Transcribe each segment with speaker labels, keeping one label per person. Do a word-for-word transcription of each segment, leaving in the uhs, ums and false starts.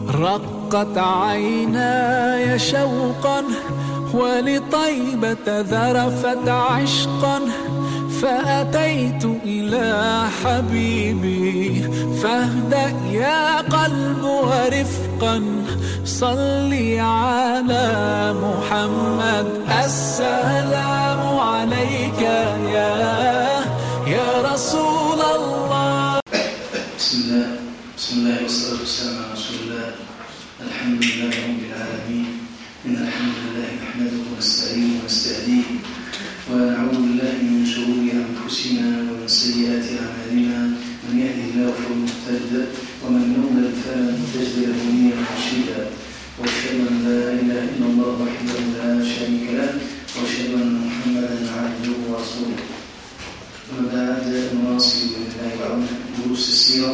Speaker 1: رقت عيناي شوقا ولطيبة ذرفت عشقا، فأتيت إلى حبيبي فاهدأ يا قلب ورفقا، صلي على محمد. السلام عليك يا يا رسول الله.
Speaker 2: بسم الله بسم الله والصلاة والسلام على رسول الله. الحمد لله رب العالمين. إن الحمد لله نحمده ونستعينه ونستهديه ونعوذ بالله من شرور أنفسنا ومن سيئات أعمالنا، من يهده الله فهو المهتد ومن يضلل فلن تجد له وليا مرشدا، وأشهد أن لا إله إلا الله وحده لا شريك له، وأشهد أن محمدا عبده ورسوله. أما بعد، نواصل بإذن الله وعونه دروس السيرة،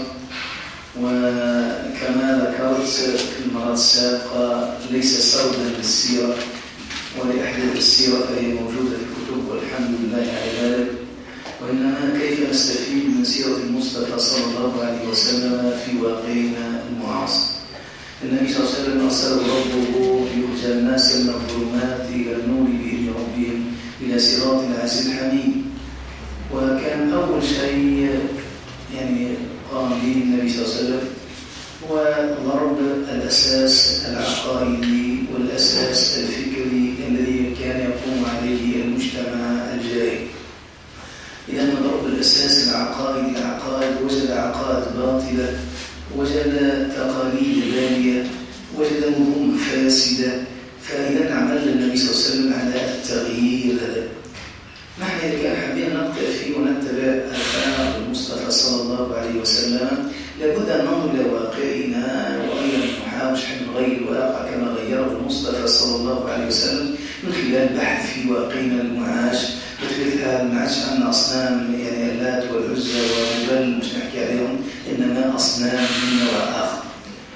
Speaker 2: وكما ذكرت في المرة السابقة ليس سردا للسيرة ولأحداث السيرة فهي موجودة في الكتب والحمد لله على ذلك، وإنما كيف نستفيد من سيرة المصطفى صلى الله عليه وسلم في واقعنا المعاصر. النبي صلى الله عليه وسلم أرسله ربه ليخرج الناس من الظلمات إلى النور بإذن ربهم إلى صراط العزيز الحميد. وكان أول شيء يعني قام به النبي صلى الله عليه وسلم هو ضرب الأساس العقائدي والأساس الفكري الذي كان يقوم عليه المجتمع الجاهلي. إذا ضرب الأساس العقائدي العقائد وجد عقائد باطلة، وجد تقاليد بالية، وجد نظم فاسدة، فإذا عمل النبي صلى الله عليه وسلم على التغيير هذا. نحن إذا كان حابين نقتل فيه ونتبع آثار المصطفى صلى الله عليه وسلم لابد أن ننظر إلى واقعنا، وأيضا نحاول أن نغير الواقع كما غيره المصطفى صلى الله عليه وسلم من خلال البحث في واقعنا المعاش. وتبقى هذا المعاش أن أصنام يعني اللات والعزى وهبل مش نحكي عليهم، إنما أصنام من نوع آخر.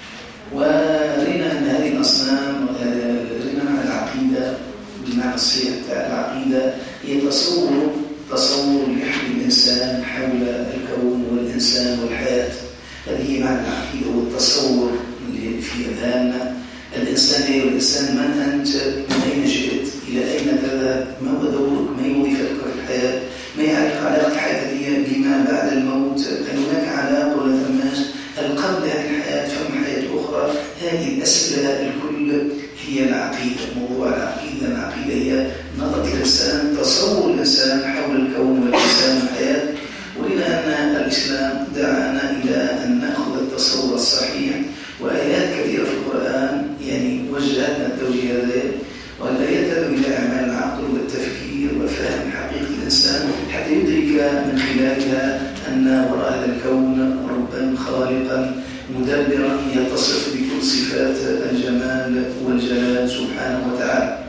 Speaker 2: ورينا أن هذه الأصنام رينا مع العقيدة بالمعنى الصحيح بتاع العقيدة هي تصور تصور لحم الإنسان حول الكون والإنسان والحياة. هذه هي معنى العقيدة والتصور اللي في أذهاننا. الإنسان هي الإنسان، من أنت؟ من أين جئت؟ إلى أين تذهب؟ ما هو دورك؟ ما هي وظيفتك في الحياة؟ ما هي علاقة الحياة هي بما بعد الموت؟ هل هناك علاقة ولا ثماش؟ هل قبل هذه الحياة فما حياة أخرى؟ هذه الأسئلة الكل هي العقيدة. موضوع العقيدة العقيدة هي نظرة الإنسان، تصور الإنسان حول الكون والإنسان والحياة. ولنا أن الإسلام دعانا إلى أن نأخذ التصور الصحيح، وآيات كثيرة في القرآن يعني وجهتنا التوجيه هذا، وأن يذهب إلى أعمال العقل والتفكير وفهم حقيقة الإنسان حتى يدرك من خلالها أن وراء هذا الكون ربا خالقا مدبرا يتصف بكل صفات الجمال والجلال سبحانه وتعالى.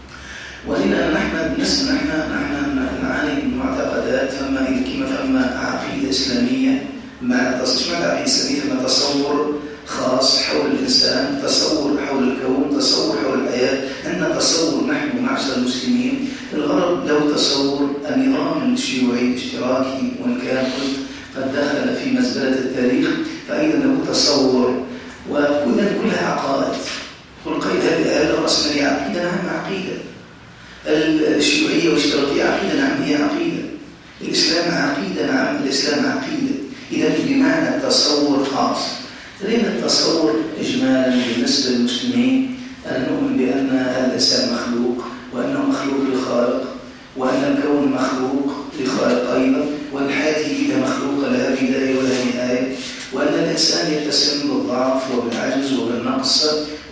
Speaker 2: ولنا نحن بالنسبة نحن نحن نعاني من معتقدات، فما كما فما عقيدة إسلامية مع تصور عقيدة إسلامية فما تصور خاص حول الإنسان، تصور حول الكون، تصور حول الحياة. عندنا تصور نحن معشر المسلمين الغرب له تصور النظام الشيوعي الاشتراكي، وإن كان قد دخل في مزبلة التاريخ فأيضا له تصور، وكلها كلها عقائد. قل قيد هذه الرأسمالية عقيدة، نعم عقيدة. الشيوعية والاشتراكية عقيدة، نعم هي عقيدة. الإسلام عقيدة، نعم الإسلام عقيدة. إذا بمعنى تصور خاص. لأن التصور إجمالا بالنسبة للمسلمين أن نؤمن بأن الإنسان مخلوق، وأنه مخلوق لخالق، وأن الكون مخلوق لخالق أيضا، وأن حياته إذا مخلوقة لها بداية ولها نهاية، وأن الإنسان يتسم بالضعف وبالعجز وبالنقص.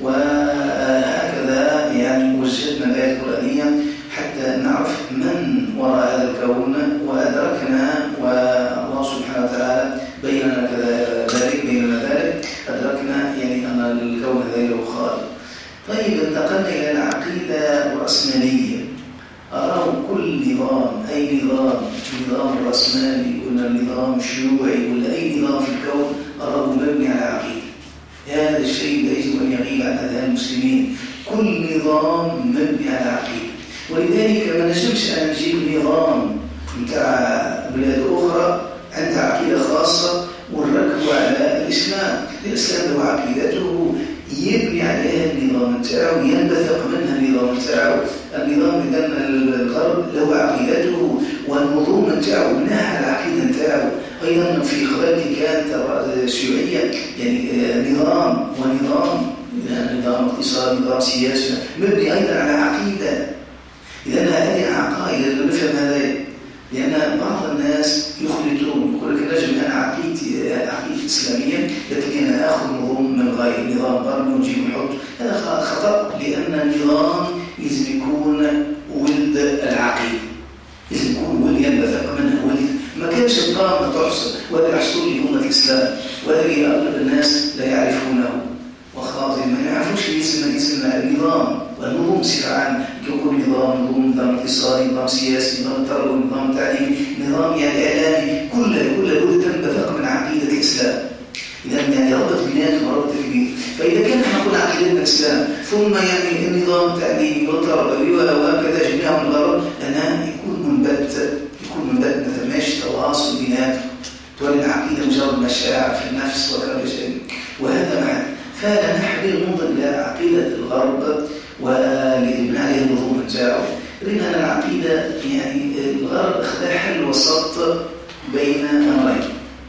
Speaker 2: وهكذا يعني وجدنا الآية القرآنية حتى نعرف من وراء هذا الكون، وأدركنا والله سبحانه وتعالى بيننا كذلك بيننا ذلك أدركنا يعني أن الكون هذا له خالق. طيب انتقلنا إلى العقيدة الرأسمالية. أراه كل نظام، أي نظام، نظام رأسمالي ولا نظام شيوعي ولا أي نظام في الكون أراه مبني على عقيدة. هذا الشيء لا يجب أن يغيب عن أذهان المسلمين. كل نظام مبني على عقيدة، ولذلك ما نجمش أن نجيب نظام بتاع بلاد أخرى عندها عقيدة خاصة ونركب على الإسلام. الإسلام له عقيدته يبني عليها النظام نتاعو، ينبثق منها النظام نتاعو. النظام إذا الغرب له عقيدته والنظام نتاعو بناء على العقيدة نتاعو. أيضا في قبلتي كانت شيوعية، يعني نظام ونظام يعني نظام اقتصادي، نظام سياسي مبني أيضا على عقيدة. إذا هذه عقائد لازم نفهم هذا، لأن بعض الناس يخلطون، يقول لك نجم أنا عقيدتي عقيدتي إسلامية لكن أنا آخذ نظام من غير نظام برضه ونجيب نحط، هذا خطأ. لأن النظام لازم يكون ولد العقيدة، لازم يكون ولد ينبثق منها ولد. ما كانش القامة تحصل، وهذا يحصل لأمة الإسلام، وهذا أغلب الناس لا يعرفونه وخاطئ ما يعرفوش اسم اسم النظام والنظام بصفة عامة. يكون نظام نظام نظام اقتصادي، نظام سياسي، نظام تربوي، نظام تعليمي، نظام يعني إعلامي، كله كله بد تنبثق من عقيدة الإسلام. إذا يعني ربط بنات وربط كبير. فإذا كان نقول عقيدة الإسلام ثم يعني النظام التعليمي والتربوي وهكذا جميعهم الغرب، أنا يكون منبت يكون منبت مثل ماشي تواصل بيناتهم، تولي العقيدة مجرد مشاعر في النفس وكذا شيء، وهذا معنى. فهذا نحن ننظر إلى عقيدة الغرب ولإبناء عليه النظام نتاعو. لأن العقيدة يعني الغرب أخذ حل وسط بين أمرين.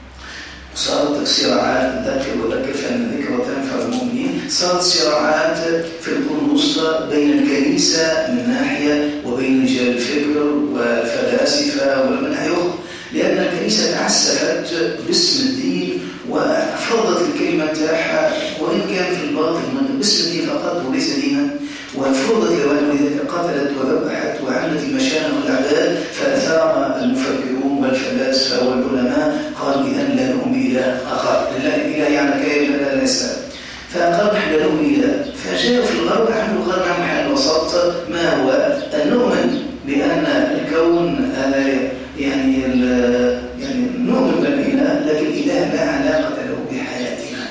Speaker 2: صارت صراعات، ذكر وذكر فأن الذكر تنفع المؤمنين. صارت صراعات في القرون الوسطى بين الكنيسة من ناحية وبين رجال الفكر والفلاسفة ومن ناحية أخرى، لأن الكنيسة تعسفت باسم الدين وفرضت الكلمة تاعها، وإن كان في الباطن من باسم الدين فقط وليس دينا، وفرضت لذلك قتلت وذبحت وعملت المشانة والأعداء. فأثار المفكرون والفلاسفة والعلماء قالوا إذن لا نؤمن بإله آخر، لا إله يعني كيف لا ليس، فقالوا نحن لا نؤمن بإله. فجاءوا في الغرب عملوا غرب عن محل الوسط، ما هو أن نؤمن بأن الكون هذا يعني يعني نؤمن بالإله، لكن الإله لا علاقة له بحياتنا.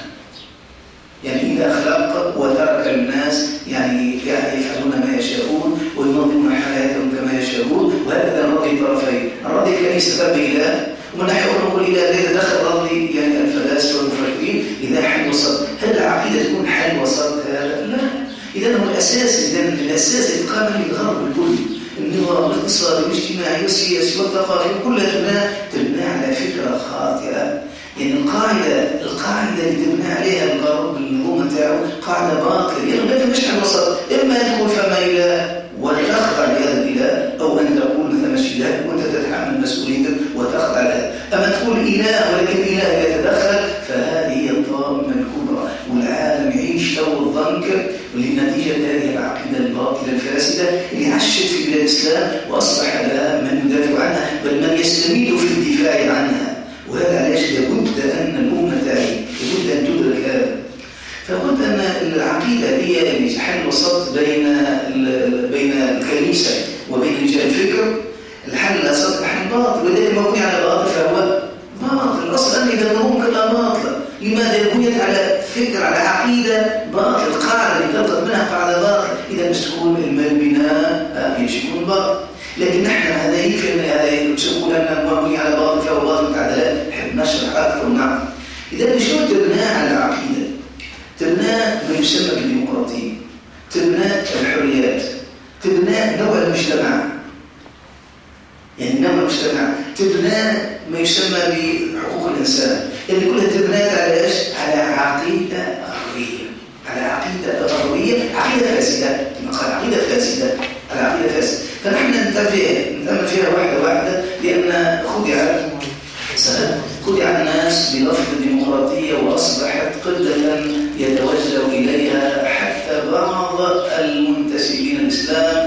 Speaker 2: يعني إذا خلق وترك الناس يعني يفعلون ما يشاءون وينظمون حياتهم كما يشاءون، وهكذا نرضي طرفين، نرضي الكنيسة بإله ومن ناحية أخرى نقول إله إذا دخل رضي يعني الفلاسفة والمفكرين إذا حل وسط. هل العقيدة تكون حل وسط؟ هذا لا. إذا هو الأساس، إذا الأساس إتقان للغرب الكل، النظام الاقتصادي والاجتماعي والسياسي والثقافي كلها تبنى تبنى على فكرة خاطئة. يعني القاعدة القاعدة اللي تبنى عليها الغرب النظام نتاعو قاعدة باطلة، يعني ما تمشي على الوسط، إما أن تقول فما إله وتخضع لهذا الإله، أو أن تقول مثلا مش إله وأنت تتحمل مسؤوليتك وتخضع لها. أما تقول إله ولكن إله يتدخل، فهذه هي الطامة الكبرى، والعالم يعيش تو الضنك لنتيجة هذه العقيدة الباطلة الفاسدة اللي عشت في بلاد الإسلام وأصبح لها من يدافع عنها بل من يستميل في الدفاع عنها. وهذا علاش لابد أن الأمة تعي، لابد أن تدرك هذا. فقلت أن العقيدة هي اللي حل وسط بين بين الكنيسة وبين رجال الفكر. الحل الأساس الحل باطل، ولكن مبني على باطل فهو باطل. أصلا إذا النظام كلها باطلة، لماذا بنيت على فكر على عقيدة باطل؟ القاعدة اللي تلقط منها قاعدة باطل، إذا مش تكون البناء يكون باطل. لكن نحن هذا يكفي أن هذا يقول أن المبني على باطل فهو باطل متعدلات. نحب نشرح أكثر ونعم. إذا شو تبناء على العقيدة؟ تبناء ما يسمى بالديمقراطية، تبناء الحريات، تبناء نوع المجتمع، يعني نوع المجتمع، تبناء ما يسمى بحقوق الإنسان، يعني كلها تبناء على إيش؟ على عقيدة غربية، على عقيدة غربية، عقيدة فاسدة، كما قال عقيدة فاسدة، على عقيدة فاسدة. فنحن ننتبه نتأمل فيها واحدة واحدة، لأن خدع خدع الناس بلفظ الديمقراطية وأصبحت قلة يتوجه إليها حتى بعض المنتسبين للإسلام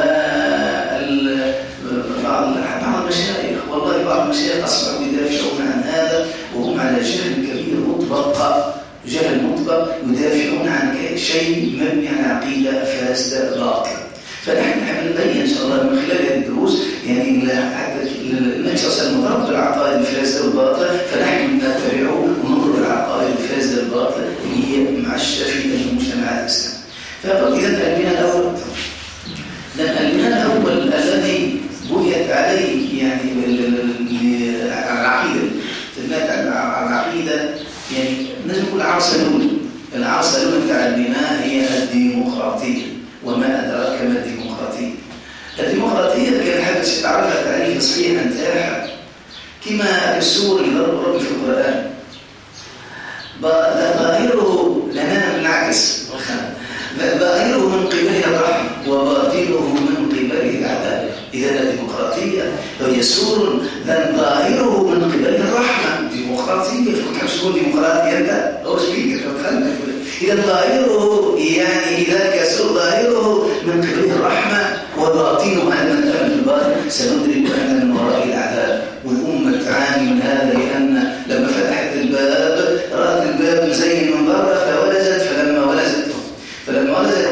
Speaker 2: وبعض بعض المشايخ. والله بعض المشايخ أصبحوا يدافعون عن هذا وهم على جهل كبير مطبق، جهل مطبق، يدافعون عن شيء مبني على عقيدة فاسدة باطلة. فنحن نبين إن شاء الله من خلال هذه الدروس يعني النبي صلى الله عليه وسلم ضرب العقائد الفاسدة الباطلة، فنحن نتبعه وننظر العقائد الفاسدة الباطلة اللي هي معشة في المجتمعات الإسلامية. فقلت إذا البناء الأول، لأن البناء الأول الذي بنيت عليه يعني العقيدة، تبنت على العقيدة، يعني لازم نقول العرصلون، العرصلون تاع الديمقراطية. وما أدراك ما الديمقراطية؟ الديمقراطية كان حدث تعرفها تعريف صحيح انتاحا كما السور اللي ضرب ربي في القرآن ظاهره لنا نعكس ظاهره من قبله الرحمة وباطنه من قبله العذاب. إذا الديمقراطية هي سور ظاهره من قبله الرحمة. ديمقراطية كنت تقول ديمقراطية أنت أو سبيكر إذا ظاهره يعني إذا كسر ظاهره من قبله الرحمة وباطنه أن من أمن الباطن سندرك أن من وراء العذاب. والأمة تعاني من هذا لأن لما فتحت الباب رأت الباب مزين من برا فولجت فلما ولجت فلما ولجت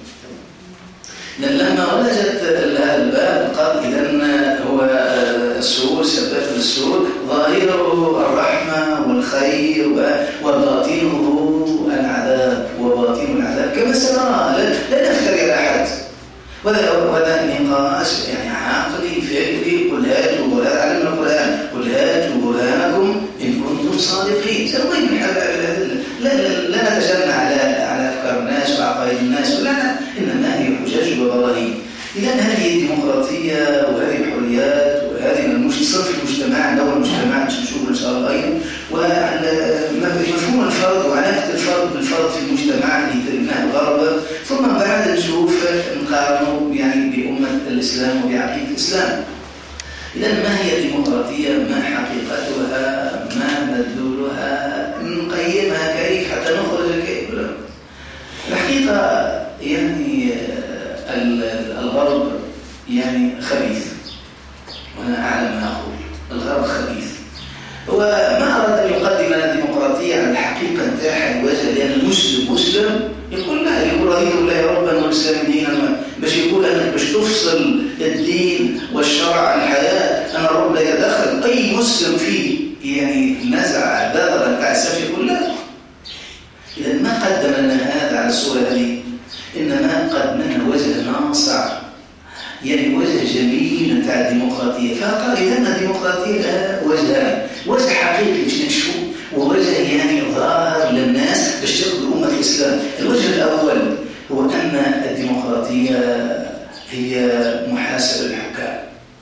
Speaker 2: لما ولجت الباب قال إذن هو السور سبت السور ظاهره الرحمة والخير وباطنه العذاب وباطن العذاب كما سنرى. لا نفتري على أحد وهذا نقاش يعني عقلي فكري. قل هاتوا برهان علمنا القرآن قل هاتوا برهانكم إن كنتم صادقين. سنبين من الأدلة. لا لا لا نتجنى على على أفكار الناس وعقائد الناس ولا إنما هي حجج وبراهين. إذا هذه الديمقراطية وهذه الحريات وهذه المجتمع في المجتمع لو المجتمع مش نشوفه إن شاء الله أيضا ومفهوم الفرد وعلاقة الفرد بالفرد في المجتمع اللي تبناه الغرب ثم بعد نشوف نقارنه يعني بأمة الإسلام وبعقيدة الإسلام. إذا ما هي الديمقراطية؟ ما حقيقتها؟ ما مدلولها؟ نقيمها كيف حتى نخرج كيف؟ الحقيقة يعني الغرب يعني خبيث وأنا أعلم ما أقول. الغرب خبيث. وما أراد أن يقدم لنا الديمقراطية على الحقيقة نتاعها الوجه لأن المسلم مسلم يقول لا يقول رضيت بالله ربا والإسلام دينا باش يقول أنك باش تفصل الدين والشرع عن الحياة أن الرب لا يتدخل. أي مسلم فيه يعني نزع دابة نتاع السفر يقول لا. إذا ما قدم لنا هذا على الصورة هذه إنما قدم لنا وجه ناصع يعني وجه جميل نتاع الديمقراطية. فقال إذا الديمقراطية لها وجهان وجه حقيقي باش نكشفه ووجه يعني ظاهر للناس باش تقبل أمة الإسلام. الوجه الأول هو أن الديمقراطية هي محاسبة الحكام.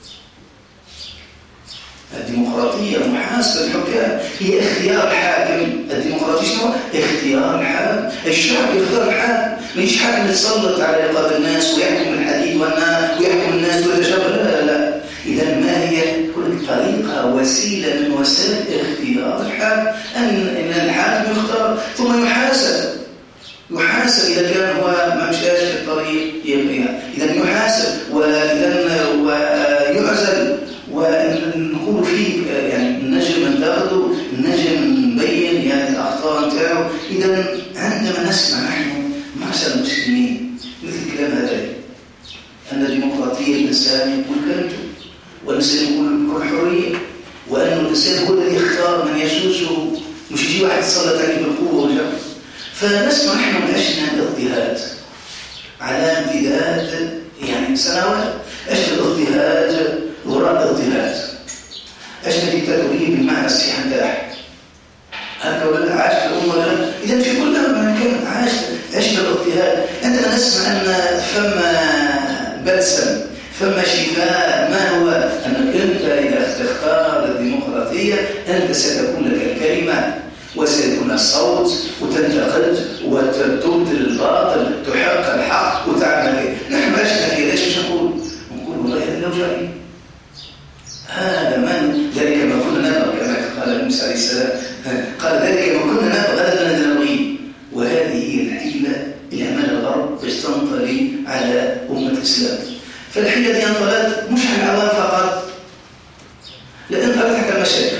Speaker 2: الديمقراطية محاسبة الحكام هي اختيار الحاكم. الديمقراطية شنو؟ اختيار الحاكم. الشعب يختار الحاكم مش حاكم يتسلط على رقاب الناس ويحكم الحديد والنار ويحكم الناس ويتجبر. لا لا لا. إذا ما هي كل طريقة وسيلة من وسائل اختيار الحاكم أن إن الحاكم يختار ثم يحاسب يحاسب إذا كان هو ما مشاش في الطريق يبقيها. إذا يحاسب وإذا ويعزل ونقول فيه يعني النجم ننتقده النجم نبين يعني الأخطاء نتاعه. إذا عندما نسمع نحن معشر المسلمين مثل كلام هذا أن الديمقراطية الإنسان يقول كلمته والإنسان يقول بكل حرية وأن الإنسان هو الذي يختار من يسوسه مش يجي واحد يتسلط عليه بالقوة والجبر. فنسمع نحن عشنا الاضطهاد على امتداد يعني سنوات. عشنا الاضطهاد وراء الاضطهاد. عشنا ديكتاتورية بالمعنى الصحيح نتاعها. هكذا ولا لا؟ عاشت الأمة ولا لا؟ إذا في كل مكان عاشت عشنا الاضطهاد. عندما نسمع أن فما بلسم فما شفاء ما هو أنك أنت إذا تختار الديمقراطية أنت ستكون لك الكلمة وسيكون الصوت وتنتقد وتبطل الباطل تحقق الحق وتعمل. نحن عشنا في ليش مش نقول نقول والله هذا لو جاري هذا من ذلك ما كنا نبغى كما قال موسى عليه السلام قال ذلك ما كنا نبغى هذا الذي نبغيه. وهذه هي الحيلة اللي عملها الغرب باش تنطلي على أمة الإسلام. فالحيلة دي انطلت مش على العوام فقط لا انطلت حتى المشايخ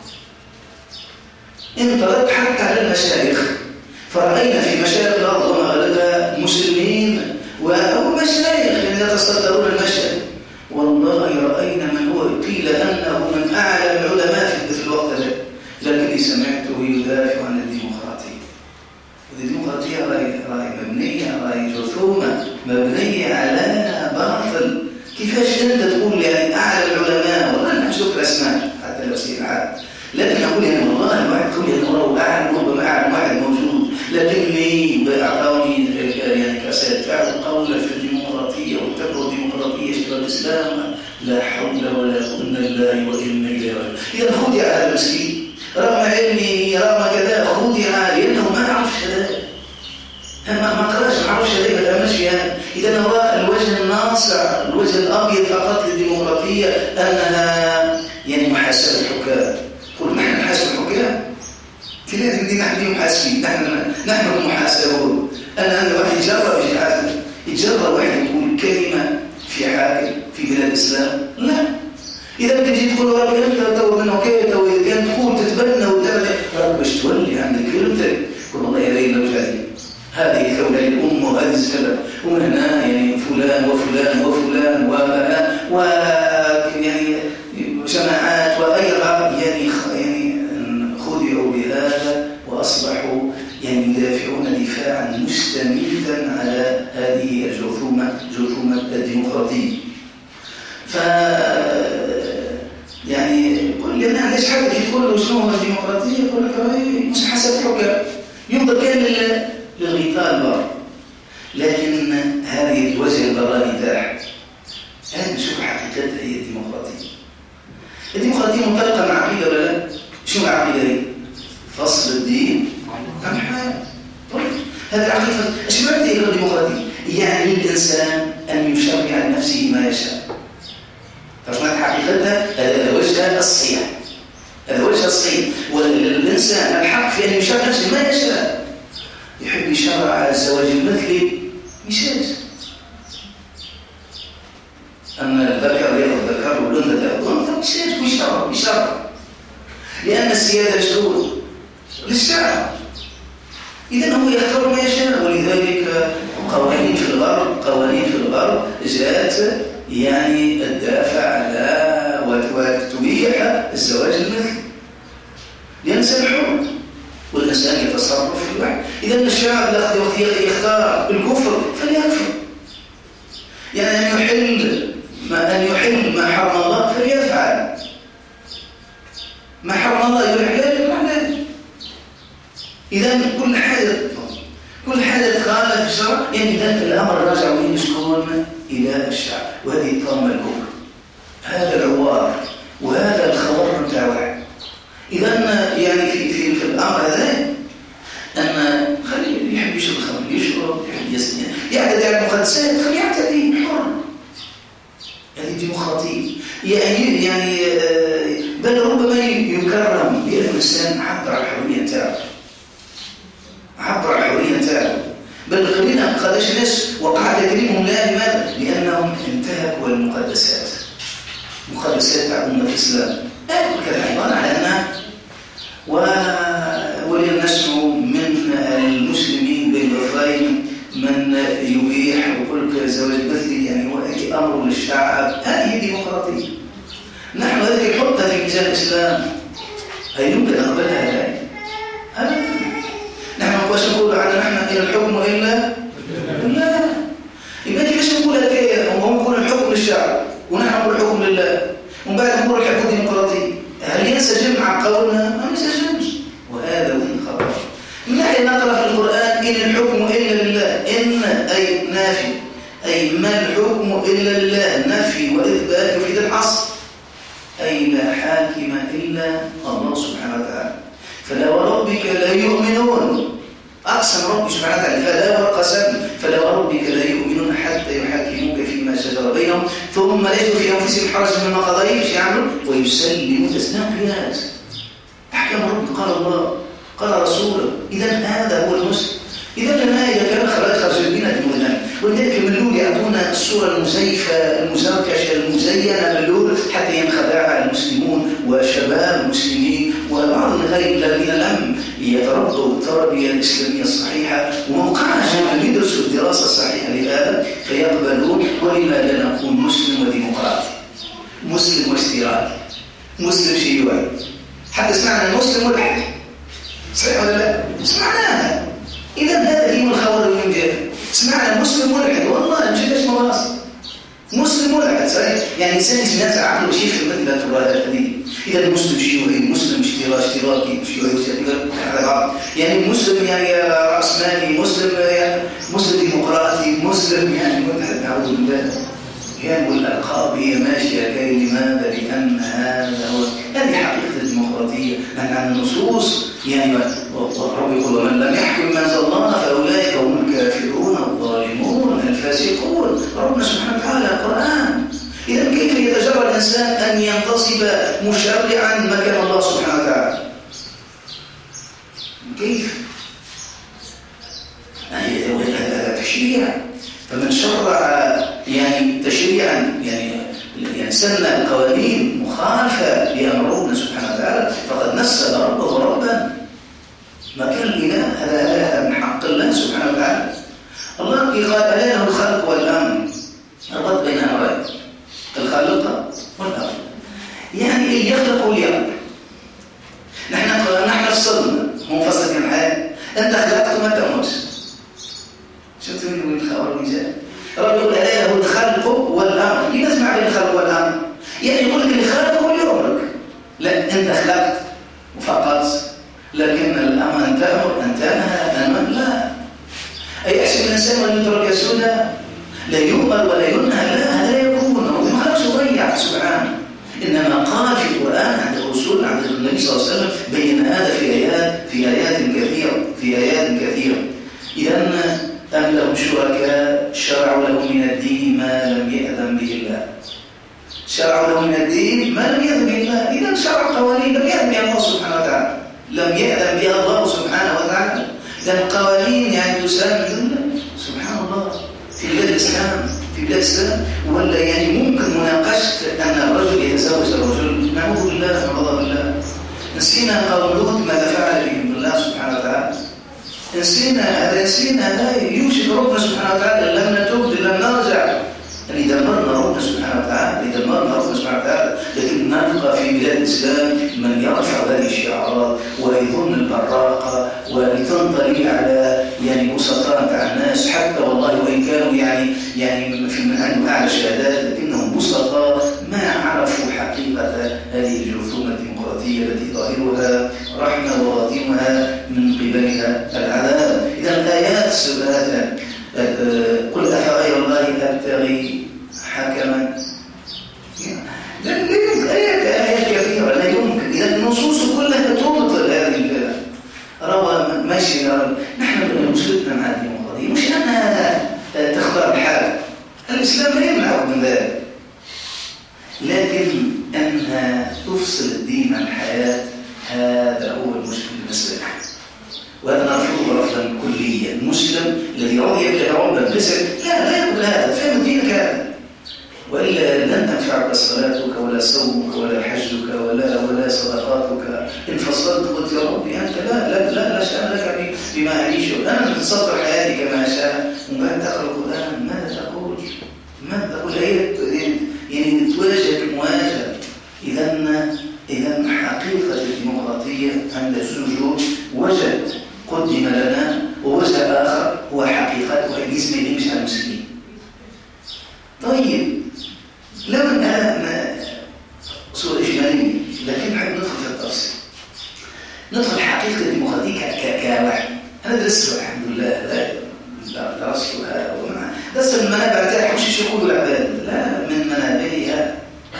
Speaker 2: انطلت حتى على المشايخ. فرأينا في مشايخ الأرض ومغربها مسلمين أو مشايخ يتصدرون المشايخ. والله رأينا من هو قيل أنه من أعلى العلماء في الوقت هذا لكني سمعته يدافع عن الديمقراطية. الديمقراطية رأي مبنية رأي جرثومة مبنية على باطل. كيفاش أنت تقول يعني أعلى العلماء والله أنا مش ذكر أسماء حتى لو سير عاد لكن أقول يعني والله الواحد كل يوم أعلم ربما أعلم واحد موجود لكني أعطوني يعني تدفع القول في الديمقراطية وتكره الديمقراطية شباب الإسلام، لا حول ولا قوة إلا بالله وإنا إليه راجعون. إذا خدع هذا المسكين رغم علمه رغم كذا، خدع لأنه ما يعرف شهادات، ما ما قراش ما عرفش هذه ما تأملش فيها. إذا هو الوجه الناصع الوجه الأبيض فقط للديمقراطية أنها يعني محاسبة الحكام. قل نحن نحاسب الحكام في هذه دي نحن محاسبين، نحن نحن المحاسبون. أنا أنا واحد يجرب يحاسب يتجرب واحد يقول كلمة في حاكم في بلاد الإسلام، لا. إذا بدك تجي تقول ربي أنت تو منه كذا تو كان تقول تتبنى وتعمل رب باش تولي عندك كلمتك قل والله يا ليل وجهي هذه الكولة الأم وهذه الزلة ومن هنا يعني فلان وفلان وفلان و يعني جماعات وغيرها يعني يعني خدعوا بهذا وأصبحوا يعني يدافعون دفاعا مستميتا على هذه الجرثومة جرثومة الديمقراطية. ف يعني كل لنا ليش حد يقول له شنو هو الديمقراطية يقول لك راهي مش حسب الحكام يفضل كامل للغيطان بر. لكن هذه الوجه البراني تاعها هذه نشوف حقيقتها هي الديمقراطية. الديمقراطية منطلقة مع عقيدة ولا لا؟ شنو العقيدة هي؟ فصل الدين عن الحياة. طيب هذه العقيدة ايش معنى هي الديمقراطية؟ يعني الإنسان أن يشرع لنفسه ما يشاء. فشمال حقيقتها هذا وجه الصحيح، هذا وجه الصحيح. والإنسان الحق في أن يشرع نفسه ما يشاء. يحب يشرع الزواج المثلي يشاء أن الذكر يأخذ الذكر والأنثى تأخذ الأنثى يشاء ويشرع يشرع لأن السيادة شكور للشعب. إذن هو يختار ما يشاء. ولذلك قوانين في الغرب قوانين في الغرب جاءت يعني الدافع على وتبيح الزواج المثلي لأن الإنسان حر والإنسان يتصرف في الوحي. إذن الشعب يختار الكفر فليكفر، يعني أن يحل ما أن يحل ما حرم الله فليفعل، ما حرم الله يحلل يحلل. إذن كل حدث كل حدث خالف الشرع يعني ذلك الأمر راجع وين يشكون إلى الشعب. وهذه الطامة الكبرى، هذا العوار وهذا الخبر بتاع واحد. إذن يعني في في في الأمر هذا أن خليه يحب يشرب الخمر يشرب، يحب يزني، يعتدي على المقدسات خليه يعتدي حر. هذه الديمقراطية يعني يعني بل ربما يكرم لأن الإنسان عبر عن الحرية تاعه، عبر عن الحرية تاعه. بل خلينا قداش الناس وقع تكريمهم لا لماذا؟ لأنهم انتهكوا المقدسات، مقدسات تاع أمة الإسلام. هكذا عبارة على أنها ولنسمع من المسلمين بين ظفرين من يبيح وكل زواج مثلي يعني هو أمر للشعب. هذه الديمقراطية. نحن هذه نحطها في ميزان الإسلام، هل يمكن أن نقبلها هذه؟ أبدا. نحن نقولش نقول عنا نحن إلى الحكم إلا لا. يبقى ليش نقول هكذا وهم يقولون الحكم للشعب ونحن نقول الحكم لله ومن بعد نقول الحكم الديمقراطي؟ هل ينسجم مع قولنا؟ ما ينسجمش. وهذا وين خطر. من ناحية نقرأ في القرآن إن الحكم إلا لله، إن أي نافي، أي ما الحكم إلا لله، نفي وإثبات يفيد الحصر، أي لا حاكم إلا الله سبحانه وتعالى. فلا وربك لا يؤمنون، أقسم ربي سبحانه وتعالى فلا وقسم فلا وربك لا يؤمنون حتى يحكموك فيما شجر بينهم ثم لا يجدوا في أنفسهم حرج مما قضيت يعملوا ويسلموا تسليما. أحكام ربي قال الله قال رسوله. إذا هذا هو المسلم. إذا لنا إذا كان خرج خرج بنا دموعنا. ولذلك ملول يعطونا الصورة المزيفة المزركشة المزينة ملول حتى ينخدع المسلمون وشباب المسلمين وبعض غير الذين لم يتربوا التربية الإسلامية الصحيحة وموقعش أن يدرسوا الدراسة الصحيحة لهذا فيقبلون. ولما لا نقول مسلم وديمقراطي، مسلم واشتراكي، مسلم شيوعي، حتى سمعنا المسلم والحد صحيح ولا لا؟ سمعناها. إذا هذا دين الخبر من جهة سمعنا مسلم ملحد والله مش ليش مواصل مسلم ملحد صحيح يعني إنسان يسمع عقله شيء في المدينة الحديث. إذا المسلم شيوعي مسلم اشتراكي اشتراكي شيوعي يعني مسلم يعني رأسمالي مسلم يعني مسلم ديمقراطي مسلم مسلم يعني ملحد نعوذ بالله، يعني والألقاب هي ماشية كي لماذا؟ لأن هذا هو هذه حقيقة الديمقراطية. عن النصوص يعني رب يقول ومن لم يحكم ما أنزل الله فأولئك هم الكافرون الظالمون الفاسقون. ربنا سبحانه وتعالى القرآن. إذا كيف يتجرأ الإنسان أن ينتصب مشرعا مكان الله سبحانه وتعالى؟ كيف؟ هذا تشريع. فمن شرع يعني تشريعا يعني يعني سن القوانين مخالفة لأمر ربنا سبحانه وتعالى فقد نسل ربه ربا ما كان الإله. هذا هذا من حق الله سبحانه وتعالى. الله قال ألا له الخلق والأمر، الربط بين أمرين الخالق والأمر، يعني اللي يخلق واليأمر. نحن نحن فصلنا منفصل كم حاجة. أنت خلقت ما تأمرش. شفت من الخبر والميزان؟ رب يقول ألا له الخلق والأمر. ليه نسمع بين الخلق والأمر؟ يعني يقول لك الخالق هو اللي يأمرك. لا أنت خلقت فقط، لكن الأمر أن تأمر أن تنهى أن لا. أيحسب الإنسان أن يترك سدى لا يؤمر ولا ينهى؟ لا، هذا لا يكون. ما خلقش ضيع سبحانه. إنما قال في القرآن عند الرسول عند النبي صلى الله عليه وسلم بين هذا في آيات في آيات كثيرة في آيات كثيرة. إذا أم لهم شركاء شرعوا لهم من الدين ما لم يأذن به الله. شرعوا لهم من الدين ما لم يأذن به الله. إذا شرع قوانين لم يأذن بها الله سبحانه وتعالى، لم يأذن بها الله سبحانه وتعالى. لأن قوانين يعني تسمى سبحان الله في بلاد الإسلام في بلاد الإسلام ولا يعني ممكن مناقشة أن الرجل يتزوج الرجل. نعوذ بالله من غضب الله. نسينا قوم لوط ماذا فعل بهم الله سبحانه وتعالى. نسينا هذا نسينا هذا يوشك ربنا سبحانه وتعالى لم نتوب لم نرجع أن يدمرنا ربنا سبحانه وتعالى يدمرنا ربنا سبحانه وتعالى. لكن نبقى في بلاد الإسلام من يرفع هذه الشعارات ويظن البراقة ولتنطلي على يعني بسطاء مع الناس حتى والله وإن كانوا يعني يعني في عندهم أعلى شهادات لكنهم بسطاء ما عرفوا حقيقة هذه الجرثومة الديمقراطية التي ظاهرها رحمة وباطنها من قبلها العذاب. إذا الآيات سبحانه قل أفغير الله أبتغي حكما. لا يمكن آيات آيات كثيرة لا يمكن. إذا النصوص كلها تبطل هذه البلاد. روى ماشي نحن مشكلتنا مع الديمقراطية مش أنها تختار الحال. الإسلام لا يمنع من ذلك، لكن أنها تفصل الدين عن الحياة. هذا هو المشكل بالنسبة لنا، وهذا نرفضه رفضا كليا. المسلم الذي رضي بالله ربا بس لا لا يقبل هذا. فهم دينك هذا وإلا لن تنفعك صلاتك ولا صومك ولا حجك ولا ولا صدقاتك. إن فصلت قلت يا ربي أنت لا لا لا, لا شأن لك بما أعيشه. أنا متصدر حياتي كما أشاء. وبعد تقرأ القرآن ماذا تقول؟ ماذا تقول؟ هي يعني تواجه المواجهة. إذا إذا حقيقة الديمقراطية عند السجود وجد قدم لنا ووجه آخر هو حقيقته بالنسبة لي مش على المسلمين. طيب لو أنا صورة إجمالية لكن نحب ندخل في التفصيل. ندخل حقيقة الديمقراطية كواحد. أنا درست الحمد لله لا درستها ومع درست المنابع تاعي مش يقولوا العباد لا من منابعها.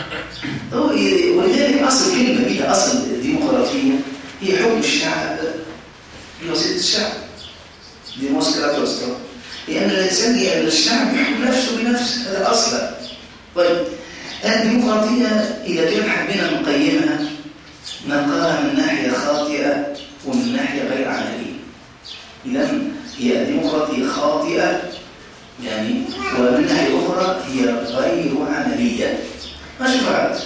Speaker 2: ولذلك أصل كلمة بها أصل الديمقراطية هي حكم الشعب بواسطة الشعب. ديموسكراتوس لأن الإنسان لأن الشعب يحكم نفسه بنفسه. هذا أصلا. طيب الديمقراطية إذا كان حبينا نقيمها نلقاها من ناحية خاطئة ومن ناحية غير عملية. إذا هي الديمقراطية خاطئة يعني ومن ناحية أخرى هي غير عملية. ما شفعت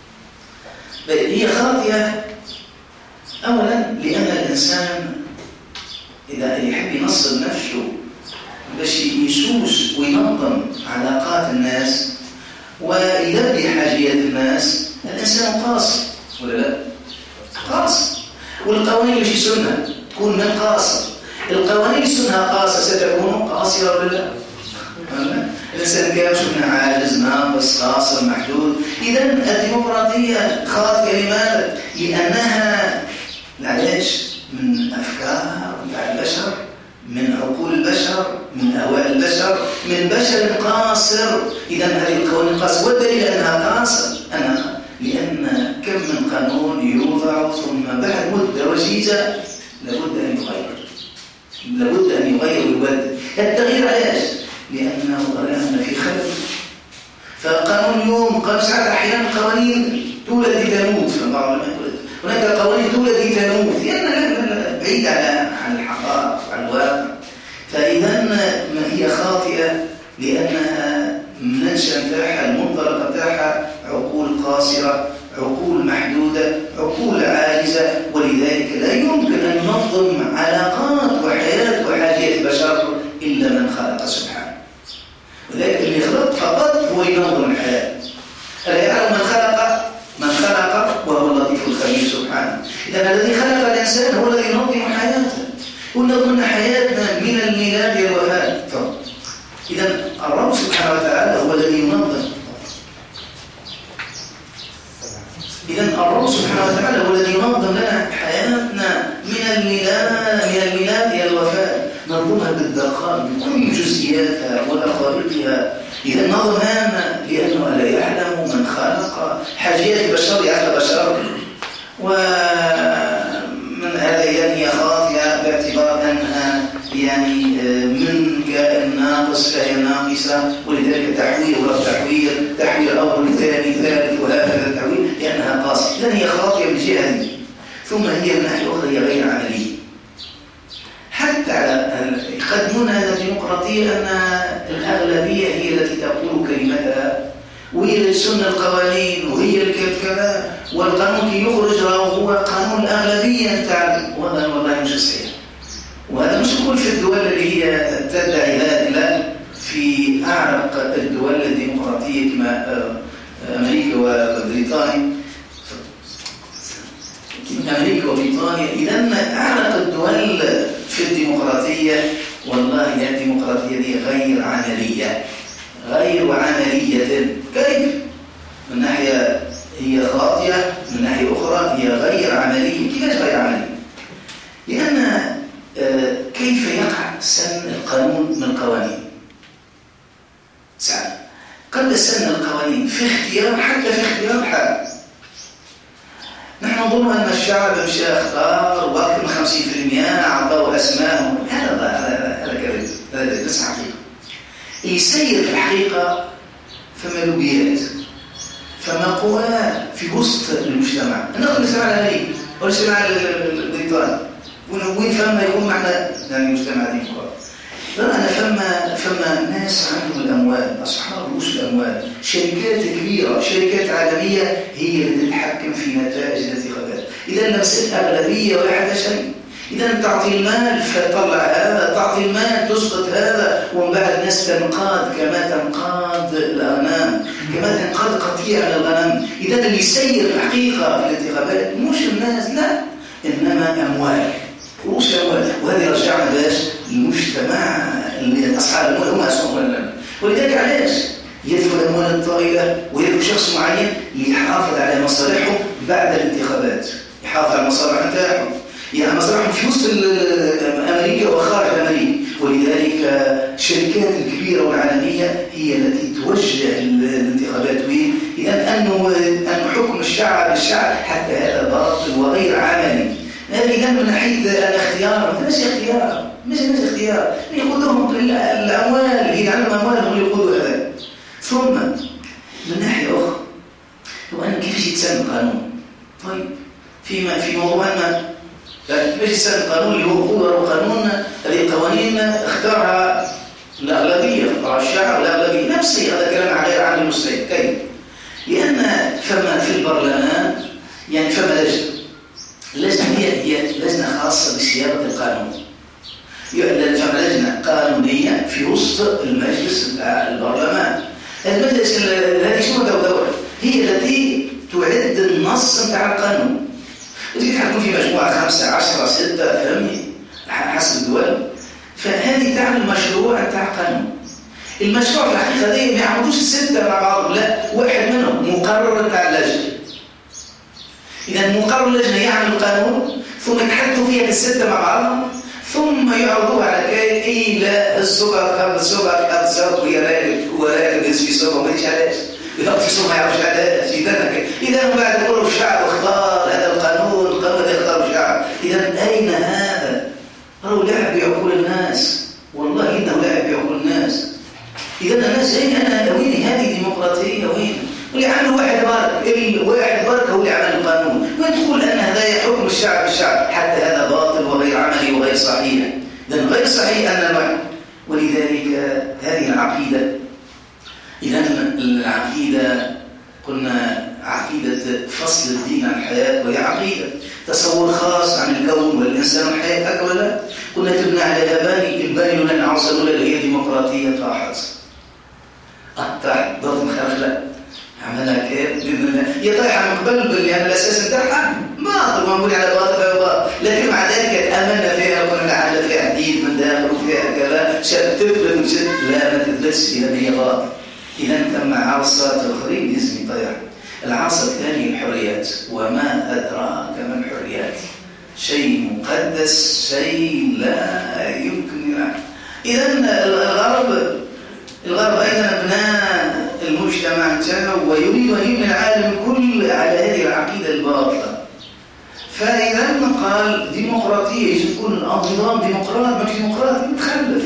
Speaker 2: هي خاطئة أولا لأن الإنسان إذا يحب ينصب نفسه باش يسوس وينظم علاقات الناس ويلبي حاجيات الناس الإنسان قاصر ولا لا؟ قاصر. والقوانين اللي يسنها تكون من قاصر. القوانين اللي يسنها قاصر ستكون قاصرة ولا لا؟ الإنسان كان شفنا عاجز ناقص قاصر محدود. إذا الديمقراطية خاطئة. لماذا؟ لأنها لا علاش من أفكارها وتاع البشر من عقول البشر، من أهواء البشر، من بشر قاصر. إذا هذه القوانين قاصرة، والدليل أنها قاصر أنا لأن كم من قانون يوضع ثم بعد مدة وجيزة لابد أن يغير، لابد أن يغير ويبدل. التغيير علاش؟ لأنه رأينا في خلل. فقانون اليوم قال ساعات أحيانا قوانين تولد لتموت، هناك قوانين تولد لتموت لأنها بعيدة عن الحقائق وعن الواقع. فإذا ما هي خاطئة لأنها منشأ نتاعها المنطلق نتاعها عقول قاصرة، عقول محدودة، عقول عاجزة، ولذلك لا يمكن أن ننظم علاقات وحياة وحاجات البشر إلا من خلق سبحانه. ولذلك اللي خلق فقط هو ينظم الحياة. ألا يعلم من خلق من خلق وهو اللطيف الخبير سبحانه. إذا الذي خلق الإنسان هو الذي ينظم حياته، ونظم حياتنا من الميلاد إلى الوفاة. إذا الرب سبحانه وتعالى هو الذي ينظم. إذا الرب سبحانه وتعالى هو الذي ينظم لنا حياتنا من الميلاد من الميلاد إلى الوفاة، ننظمها بالدقائق بكل جزئياتها ودقائقها. إذا نظم هامة لأنه لا يعلم من خلق حاجيات البشر على البشر، ومن هذا يعني هي خاطئة باعتبار أنها يعني من كائن ناقص فهي ناقصة، ولذلك تحويل ولا تحويل، تحويل أول ثاني ثالث وهكذا التحويل لأنها قاصرة. إذن هي خاطئة من الجهة دي. ثم هي من ناحية أخرى هي غير عملية. حتى يقدمون هذا الديمقراطية أن الأغلبية هي التي تقول كلمتها، وهي اللي تسن القوانين، وهي اللي كذا، والقانون كي يخرج هو قانون الأغلبية نتاع، وهذا والله مش صحيح. وهذا مش كل في الدول اللي هي تدعي ذلك، لا، في أعرق الدول الديمقراطية كما أمريكا وبريطانيا أمريكا وبريطانيا. إذا أعرق الدول في الديمقراطية والله الديمقراطية دي غير عملية، غير عملية. كيف؟ من ناحية هي خاطئة، من ناحية أخرى هي غير عملية. كيف غير عملية؟ لأن كيف يقع سن القانون من القوانين؟ سعد قبل سن القوانين في اختيار، حتى في اختيار حال. نحن نظن أن الشعب مش اختار وأكثر من خمسين بالمئة أعطوا أسماءهم. هذا هذا كذب، هذا ليس حقيقة. يسير في الحقيقة فما لوبيات، فما قوى في وسط المجتمع. نقول المجتمع الأمريكي والمجتمع البريطاني، وين فما يكون معنا يعني المجتمع الديمقراطي. أنا فما فما ناس عندهم الأموال، أصحاب رؤوس الأموال، شركات كبيرة، شركات عالمية هي اللي تتحكم في نتائج الانتخابات. إذا نفس الأغلبية ولا حتى شيء. إذا تعطي المال فتطلع هذا، تعطي المال تسقط هذا، ومن بعد الناس تنقاد كما تنقاد الأغنام، كما تنقاد قطيع من الغنم. إذا اللي يسير الحقيقة في الانتخابات مش الناس، لا، إنما أموال، رؤوس الأموال. وهذه رجعنا باش المجتمع اللي أصحاب الأموال هم أسهم الأموال. ولذلك علاش يدفع الأموال الطائلة ويدفع شخص معين ليحافظ على مصالحه بعد الانتخابات، يحافظ على المصالح نتاعه، يعني مصالحهم في وسط أمريكا وخارج أمريكا. ولذلك الشركات الكبيرة والعالمية هي التي توجه الانتخابات. إذا أنه أن حكم الشعب الشعب حتى هذا باطل وغير عملي. إذا من ناحية الاختيار مش اختيار، مش مش اختيار، يأخذهم الأموال، إذا عندهم أموالهم يأخذوا هذا. ثم من ناحية أخرى هو أن كيف يتسن القانون. طيب فيما في موضوعنا كيف يتسن القانون اللي هو هو قانون هذه القوانين اختارها الأغلبية، اختارها الشعب والأغلبية. نفس هذا كلام غير عام المسلم. كيف؟ لأن فما في البرلمان يعني فما لجنة، اللجنة هي هي لجنة خاصة بصياغة القانون. يعلن فما لجنة قانونية في وسط المجلس البرلمان. المجلس هذه شنو دورها؟ هي التي تعد النص نتاع القانون. إذا تحكم في مجموعة خمسة عشرة ستة فهمني حسب الدول، فهذه تعمل مشروع نتاع قانون. المشروع في الحقيقة دي ما يعملوش الستة مع بعض، لا، واحد منهم مقرر نتاع اللجنة. إذا مقرر اللجنة يعمل القانون ثم يتحدثوا فيها الستة مع بعضهم، ثم يعرضوها على كاين إلى السوق قبل السوق أبزر ويراقب وراقب في سوق وما يجيش علاش يعطي سوق ما يعرفش علاش. إذا إذا بعد يقولوا الشعب اختار هذا القانون القانون يختار الشعب. إذا أين هذا؟ راهو لعب بعقول الناس، والله إنه لعب بعقول الناس. إذا الناس أين أنا وين هذه ديمقراطية وين؟ واللي عمل واحد برك واحد برك هو اللي عمل القانون، وتقول أن هذا حكم الشعب الشعب، حتى هذا باطل وغير عملي وغير صحيح. لأن غير صحيح أن الوحي. ولذلك هذه العقيدة، إذا العقيدة قلنا عقيدة فصل الدين عن الحياة، وهي عقيدة تصور خاص عن الكون والإنسان والحياة أكبر. لا قلنا تبنى على باني الباني لن عوصل ولا هي ديمقراطية طاحت طاحت ضغط مخالفة عملها كيف بإذن الله هي طايحة من قبل، لأن الأساس نتاعها باطل ونقول على باطل باطل، لكن مع ذلك تأملنا فيها وقلنا لعل فيها حديد من داخل وفيها كذا شد تثبت وشد لا ما تثبتش إذا هي باطل. إذا ثم عرصات أخرين لازم يطيح. العرصة الثانية الحريات، وما أدراك ما الحريات؟ شيء مقدس، شيء لا يمكن يلعب. إذا الغرب الغرب أيضا أبناء المجتمع تاعنا ويريد أن يبني العالم كله على هذه العقيدة الباطلة. فإذا قال ديمقراطية يجب يكون نظام ديمقراطي، مش ديمقراطي متخلف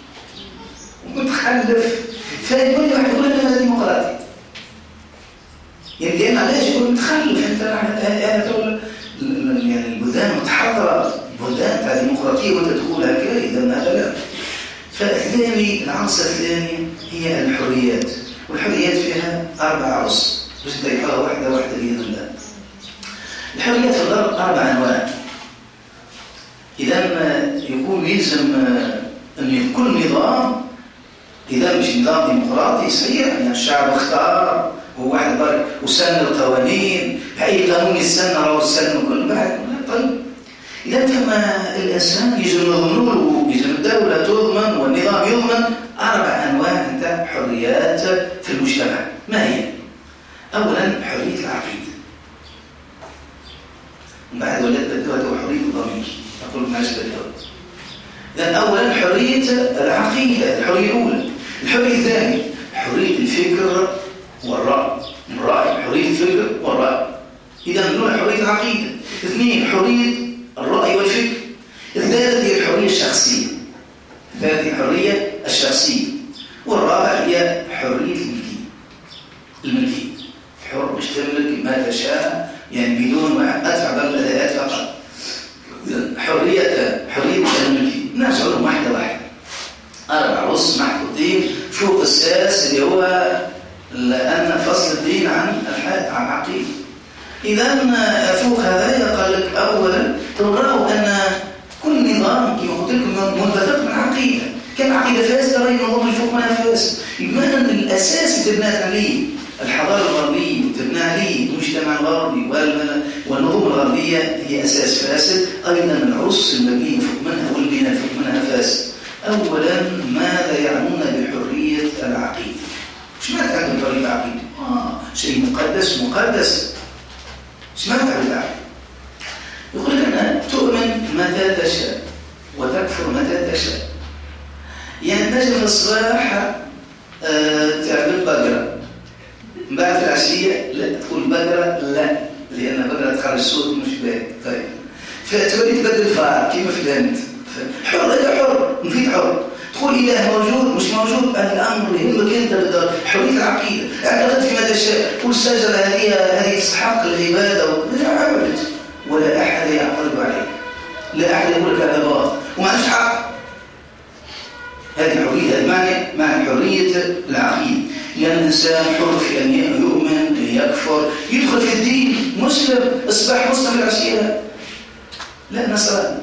Speaker 2: متخلف. فيقول لي واحد يقول لنا هذا ديمقراطي، يعني لأن علاش يقول متخلف؟ أنت أنا تقول يعني البلدان متحضرة، بلدان تاع ديمقراطية وأنت تقول هكذا، إذا هذا لا. فالثاني العنصر الثاني هي الحريات، والحريات فيها أربع عرص باش نطيحوها واحدة واحدة بإذن الله. الحريات في الغرب أربع أنواع. إذا يكون يلزم أن كل نظام إذا مش نظام ديمقراطي صحيح، يعني الشعب اختار وواحد برك وسن القوانين، بأي قانون يسن راهو السن وكل بعد. طيب إذا كما الإنسان يجب نضمن له، يجب الدولة تضمن والنظام يضمن أربع أنواع نتاع حريات في المجتمع. ما هي؟ أولا حرية العقيدة، من بعد ولد بدأت حرية الضمير، أقول ما أشبه الأول. إذن أولا حرية العقيدة، الحرية الأولى. الحرية الثانية حرية الفكر والرأي، الرأي حرية الفكر والرأي. إذا نقول حرية العقيدة. اثنين حرية الرأي والفكر. الثالث هي الحرية الشخصية، الثالث الحرية الشخصية. والرابع هي حرية الملكية، الملكية حر باش تملك ما تشاء، يعني بدون ما أدفع بالأداءات فقط. حرية حرية الملكية نرجع لهم واحدة واحدة. أربع رص محطوطين فوق الساس اللي هو لأن فصل الدين عن الحياة عن عقيدة. إذا فوق هذا قال لك أولا تقرأوا أن كل نظام كما قلت لكم منبثق من عقيدة. كان عقيدة فاسدة رأي النظام اللي فوق منها فاسد. يبقى أن الأساس تبنات عليه الحضارة الغربية وتبنى عليه المجتمع الغربي والنظم الغربية هي أساس فاسد. أيضا العرص المبني فوق منها والبناء فوق منها فاسد. أولا ماذا يعنون بحرية العقيدة؟ إيش معنى تعمل حرية العقيدة؟ آه شيء مقدس مقدس. إيش معنى تعمل العقيدة؟ يقول لك أنها تؤمن متى تشاء وتكفر متى تشاء. يعني نجم الصباح آه تعمل بقرة، بعد في العشية لا تقول بقرة لا، لأن بقرة تخرج صوت مش باين. طيب فتولي تبدل فار كيف فهمت؟ حر أنت حر، مفيد حر. تقول إله موجود مش موجود، الأمر يهمك أنت بالدار. حرية العقيدة اعتقد فيما تشاء. كل شجرة هذه هذه تستحق العبادة لا عبد ولا أحد يعترض عليك، لا أحد يقول لك هذا باطل وما عندش حق. هذه حرية، هذا معنى معنى حرية العقيدة. لأن الإنسان حر في أن يؤمن يكفر يدخل في الدين. مسلم أصبح مسلم في العشية لا نصراني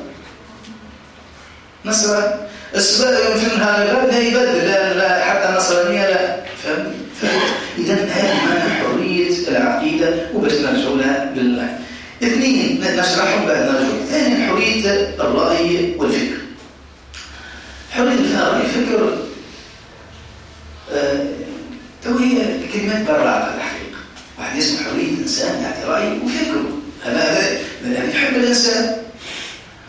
Speaker 2: نصراني أصبح يمكن هذا لا يبدل لا, لا حتى النصرانية لا. فهم؟ إذا هذا معنى حرية العقيدة وبس نرجع لها بالله. اثنين نشرحهم بعد نرجع. ثانيا حرية الرأي والفكر. حرية الرأي والفكر آه توهي كلمات براقة الحقيقة. واحد يسمع حرية الإنسان يعطي رأيه وفكره، هذا هذا يحب الإنسان.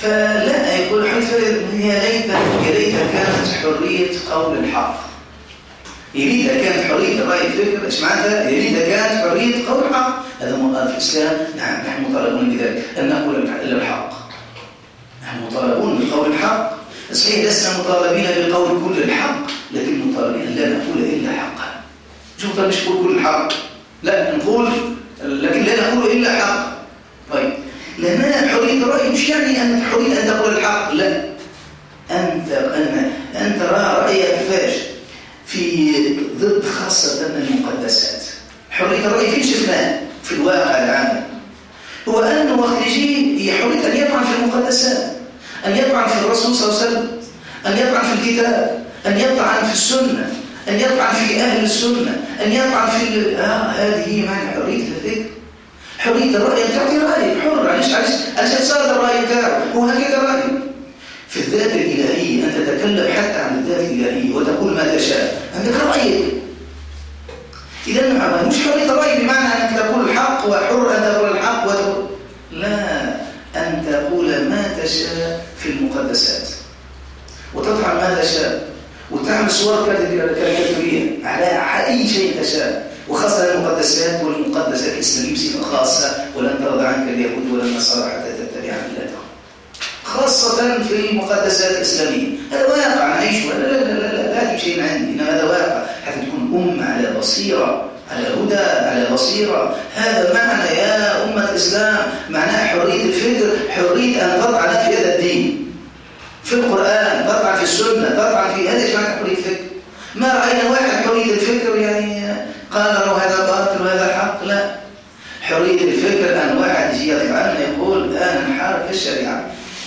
Speaker 2: فلا يقول يا ليت يا ليت كانت حرية قول الحق. يا ليتها كانت حرية الرأي الفكر، ايش معناتها؟ يا ليتها كانت حرية قول الحق. هذا مراد في الإسلام. نعم نحن مطالبون بذلك أن نقول إلا الحق. نحن مطالبون بقول الحق. صحيح لسنا مطالبين بقول كل الحق، لكن مطالبين أن لا نقول إلا حقا. شوف مش نقول كل الحق، لا نقول لكن لا نقول إلا حق. طيب لأن حرية الرأي مش يعني أن حرية أن تقول الحق، لا، أنت أن أن ترى رأيك فاش في ضد خاصة المقدسات. حرية الرأي فين شفناه في الواقع العام؟ هو أنه وقت يجي هي حرية أن يطعن في المقدسات، أن يطعن في الرسول صلى الله عليه وسلم، أن يطعن في الكتاب، أن يطعن في السنة، أن يطعن في أهل السنة، أن يطعن في آه هذه معنى حرية الفكر. حرية الرأي أن تعطي رأيك حر، علاش علاش علاش تصادر الرأي بتاعه، هو هكذا رأي. في الذات الإلهية أن تتكلم حتى عن الذات الإلهية وتقول ما تشاء، عندك رأيك. إذا مش حرية الرأي بمعنى أنك تقول الحق وحر أن تقول الحق وتقول لا، أن تقول ما تشاء في المقدسات وتطعن ما تشاء وتعمل صور كاريكاتورية على أي شيء تشاء، وخاصة المقدسات والمقدسات الإسلامية بصفة خاصة. ولن ترضى عنك اليهود ولا النصارى حتى تتبع ملتهم، خاصة في المقدسات الإسلامية. هذا واقع نعيشه، لا لا لا لا لا هذا شيء عندي، إنما هذا واقع حتى تكون أمة على بصيرة، على هدى، على بصيرة. هذا معنى يا أمة الإسلام، معناه حرية الفكر، حرية أن تطعن في هذا الدين، في القرآن، تطعن في السنة، تطعن في هذا. إيش معنى حرية الفكر؟ ما رأينا واحد حرية الفكر يعني قال له هذا باطل وهذا حق، لا. حرية الفكر أن واحد يجي يطعن يقول أنا انحارف في الشريعة،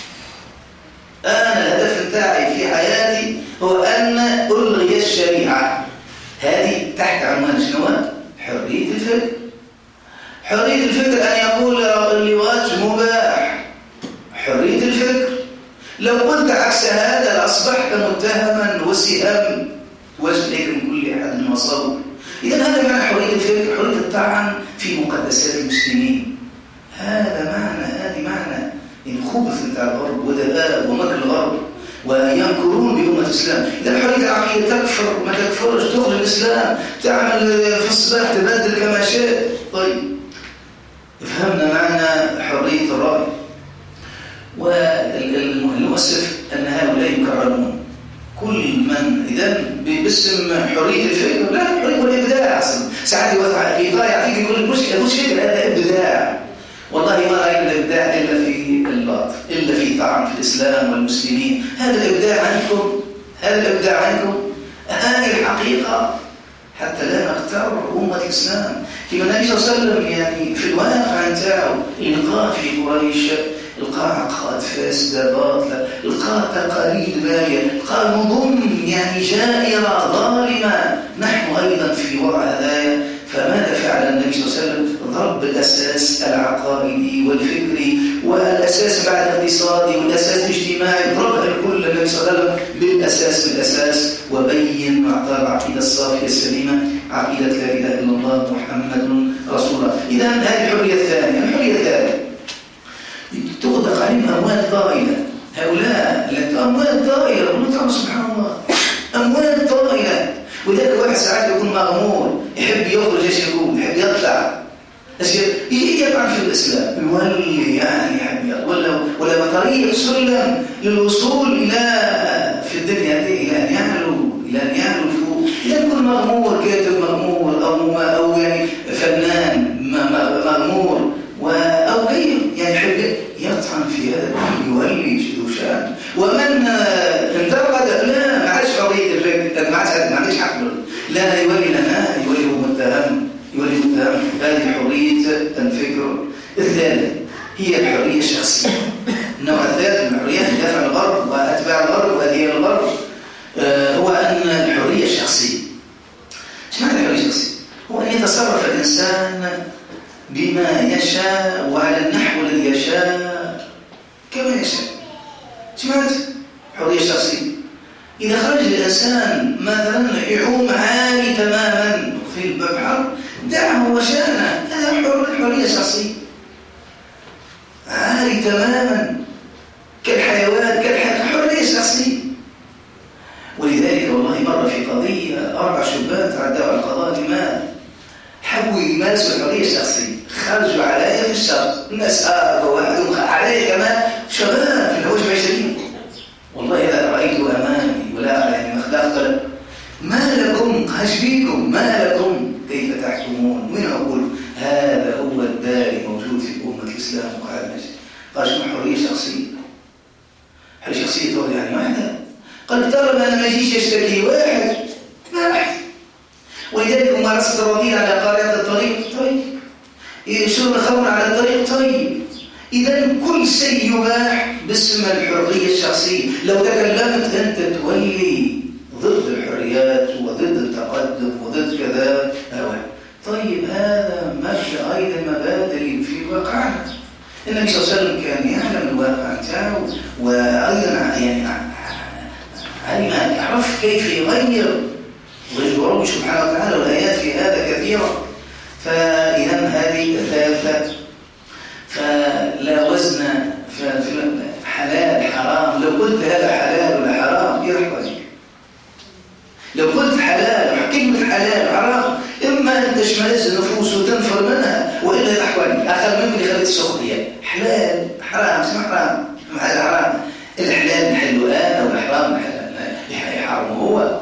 Speaker 2: أنا الهدف بتاعي في حياتي هو أن ألغي الشريعة. هذه تحت عنوان شنو؟ حرية الفكر. حرية الفكر أن يقول اللواط مباح، حرية الفكر. لو قلت عكس هذا لأصبحت متهما وسهام وجهك من كل أحد من مصابه. إذا هذا معنى حرية الفكر، حرية الطعن في مقدسات المسلمين. هذا معنى هذه معنى الخبث بتاع الغرب ودباء ومكر الغرب، وينكرون بأمة الإسلام. إذا حرية العقيدة تكفر ما تكفرش، تدخل الإسلام، تعمل في الصباح تبدل كما شاء. طيب فهمنا معنى حرية الرأي. والمؤسف أن هؤلاء يكررون كل من إذا باسم حرية الفكر، لا، حرية الإبداع. ساعات يقطع يعطيك يقول المشكلة مش فكر، هذا إبداع. والله ما رأينا الإبداع إلا في الباطل، إلا في طعن في الإسلام والمسلمين. هذا الإبداع عندكم، هذا الإبداع عندكم. هذه الحقيقة حتى لا نغتر أمة الإسلام. كما النبي صلى الله عليه وسلم يعني في الواقع نتاعو إلقاء في قريش، إلقاء عقائد فاسدة باطلة، إلقاء تقاليد بالية، إلقاء نظم يعني جائرة ظالمة. نحن أيضا في وضع هدايا. فماذا فعل النبي صلى الله عليه وسلم؟ ضرب الأساس العقائدي والفكري، والأساس بعد الاقتصادي، والأساس الاجتماعي، ضرب الكل النبي صلى الله عليه وسلم بالأساس بالأساس، وبين وأعطى العقيدة الصافية السليمة، عقيدة لا إله إلا الله محمد رسول الله. إذا هذه الحرية الثانية. الحرية الثانية تغدق عليهم أموال طائلة. هؤلاء أموال طائلة، ونطعم سبحان الله، أموال طائلة. وذلك واحد ساعات يكون مغمور، يحب يخرج ايش يقول، يحب يطلع، يجي يطعن في الإسلام، يولي يعني يحب ولا ولا طريق سلم للوصول إلى في الدنيا دي، إلى أن يعلو، إلى أن يعلو فوق. إذا يكون مغمور، كاتب مغمور، أو أو يعني فنان مغمور، أو غيره يعني يحب يطعن في هذا الدين، يولي ذو شأن. ومن انتقد لا ما عادش حرية الفكر، ما عادش ما عنديش حق، لا يولي لنا، يولي هو متهم، يولي متهم. هذه حرية الفكر. الثالث هي الحرية الشخصية. النوع الثالث من الحريات دفع الغرب وأتباع الغرب وأديان الغرب آه هو أن الحرية الشخصية. ايش معنى الحرية الشخصية؟ هو أن يتصرف الإنسان بما يشاء وعلى النحو الذي يشاء كما يشاء. ايش معنى حرية شخصية؟ إذا خرج الإنسان مثلا يعوم عالي تماما في البحر، دعه وشانه، هذا حرية شخصية. عالي تماما والله مرة في قضية أربع شبان تعدوا على القضاء لماذا؟ حبوا يمارسوا الحرية الشخصية، خرجوا عليا في الشر، الناس آه وواحدهم عليا كمان شباب في العوج عشرين. والله إذا رأيت أمامي ولا يعني مخلاق ما لكم هشبيكم، ما لكم كيف تحكمون؟ من أقول هذا هو الداعي موجود في أمة الإسلام وقال مجد. قال شنو حرية شخصية؟ حرية شخصية تقول يعني واحدة. قال ترى أنا ما يجيش يشتكي واحد ما واحد. ولذلك ممارسة الرضيع على قارعة الطريق طيب، شرب الخمر على الطريق طيب. إذا كل شيء يباح باسم الحرية الشخصية. لو تكلمت أنت تولي ضد الحريات وضد التقدم وضد كذا أولا. طيب هذا مبدأ أيضا مبادئ في واقعنا. النبي صلى الله عليه وسلم كان يعلم الواقع بتاعه وأيضا يعني علم أن يعرف كيف يغير ويجب ربه سبحانه وتعالى، والآيات في هذا كثيرة. فإذا هذه الثالثة فلا وزن حلال حرام. لو قلت هذا حلال ولا حرام يرحب. لو قلت حلال كلمة حلال حرام إما أن تشمئز النفوس وتنفر منها وإلا تحوالي أقل ممكن يخليك السخرية. حلال حرام اسمه حرام محل حرام. الحلال محله أنا والحرام محله حرام هو.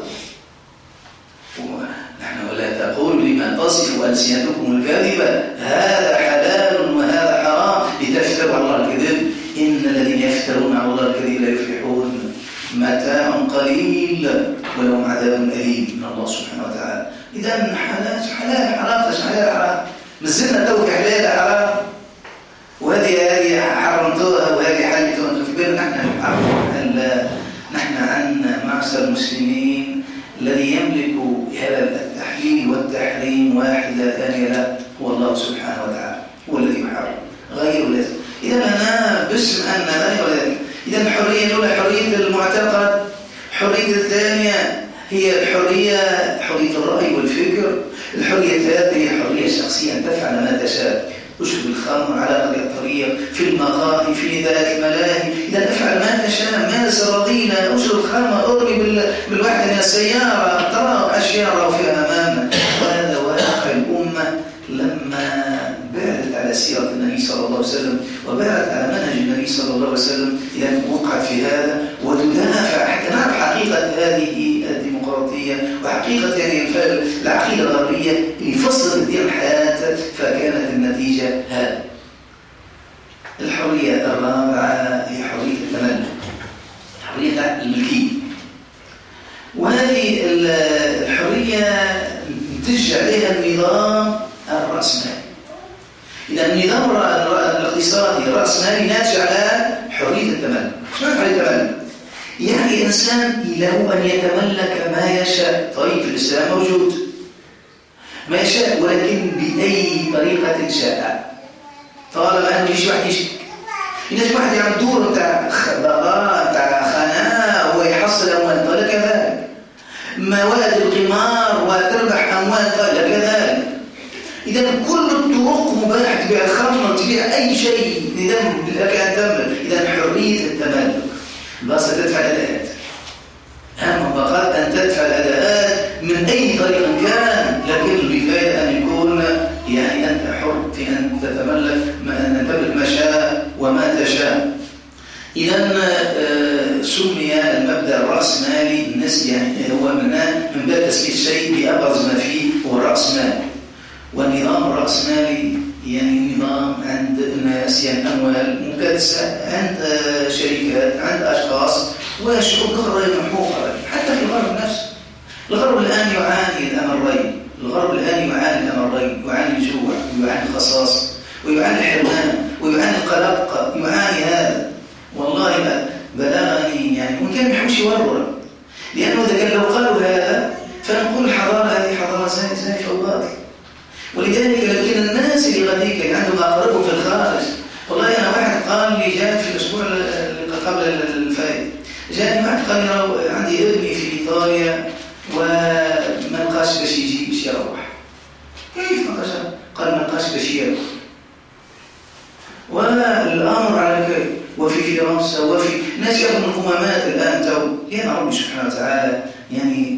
Speaker 2: نحن ولا تقولوا لما تصف ألسنتكم الكاذبة هذا حلال وهذا حرام لتفتروا على الله الكذب إن الذين يفترون على الله الكذب لا يفلحون. متاع قليل ولهم عذاب أليم من الله سبحانه وتعالى. إذا حلال حلال حرام مش حلال حرام. مازلنا توك حلال حرام وهذه هذه حرمتوها وهذه حلتوها. في بالنا نحن نحن نحن عن معشر المسلمين الذي يملك هذا التحليل والتحريم واحد لا ثاني له هو الله سبحانه وتعالى، هو الذي يحرم غير لازم. إذا أنا باسم أن لا يولد. إذا الحرية الأولى حرية المعتقد. الحرية الثانية هي الحرية حرية الرأي والفكر. الحرية الثالثة هي الحرية الشخصية أن تفعل ما تشاء. اشرب الخمر على قدر الطريق في المقاهي في نداءات الملاهي. إذا تفعل ما تشاء مارس الرذيلة اشرب الخمر ارمي بالواحدة من السيارة ترى أشياء فيها أمامنا. وهذا واقع الأمة لما بعدت على سيرة النبي صلى الله عليه وسلم وبعدت على منهج النبي صلى الله عليه وسلم. إذا وقعت في هذا وتدافع حتى نعرف حقيقة هذه الديمقراطية وحقيقة يعني العقيدة الغربية اللي فصلت الدين الحياة. فكانت النتيجة هذا. الحرية الرابعة هي حرية التملك، حرية الملكية. وهذه الحرية نتج عليها النظام الرأسمالي. إذا النظام الاقتصادي الرأسمالي ناتج على حرية التملك. شو معنى حرية التملك؟ يعني الإنسان له أن يتملك ما يشاء. طيب في الإسلام موجود ما يشاء ولكن بأي طريقة شاء. طالما أنه يجي واحد يجي يجي واحد يعمل دور بتاع بغاء بتاع خناء ويحصل أموال طيب كذلك. مواد القمار وتربح أموال طيب كذلك. إذا كل الطرق مباحة تبيع الخمر تبيع أي شيء إذا لك أن تملك. إذا حرية التملك بس تدفع الأداءات. أهم فقط أن تدفع الأداءات من أي طريق كان لكن بفائدة أن يكون يعني أنت حر في أن تتملك أن تملك ما شاء وما تشاء. إذا سمي المبدأ الرأسمالي الناس يعني هو من باب تسمية الشيء بأبرز ما فيه هو الرأسمالي. والنظام الرأسمالي يعني نظام عند الناس يعني أموال مكدسة عند شركات عند أشخاص وشعوب أخرى محوقة. حتى في الغرب نفسه الغرب الآن يعاني الأمرين. الغرب الآن يعاني الأمرين، يعاني الجوع ويعاني الخصاص ويعاني الحرمان ويعاني القلق يعاني هذا. والله بلغني يعني وكان يحوش يورور لأنه إذا كان لو قالوا هذا فنقول الحضارة هذه حضارة زائفة وباطل. ولذلك لكن الناس اللي غاديك اللي عندهم أقربهم في الخارج. والله أنا واحد قال لي جاء في الأسبوع قبل الفائت جاءني واحد قال لي عندي ابني في إيطاليا وما لقاش باش يجي باش يروح. كيف ما لقاش؟ قال ما لقاش باش يروح. والأمر على كيف وفي فرنسا وفي ناس يأخذوا القمامات الآن تو لأن ربي سبحانه وتعالى يعني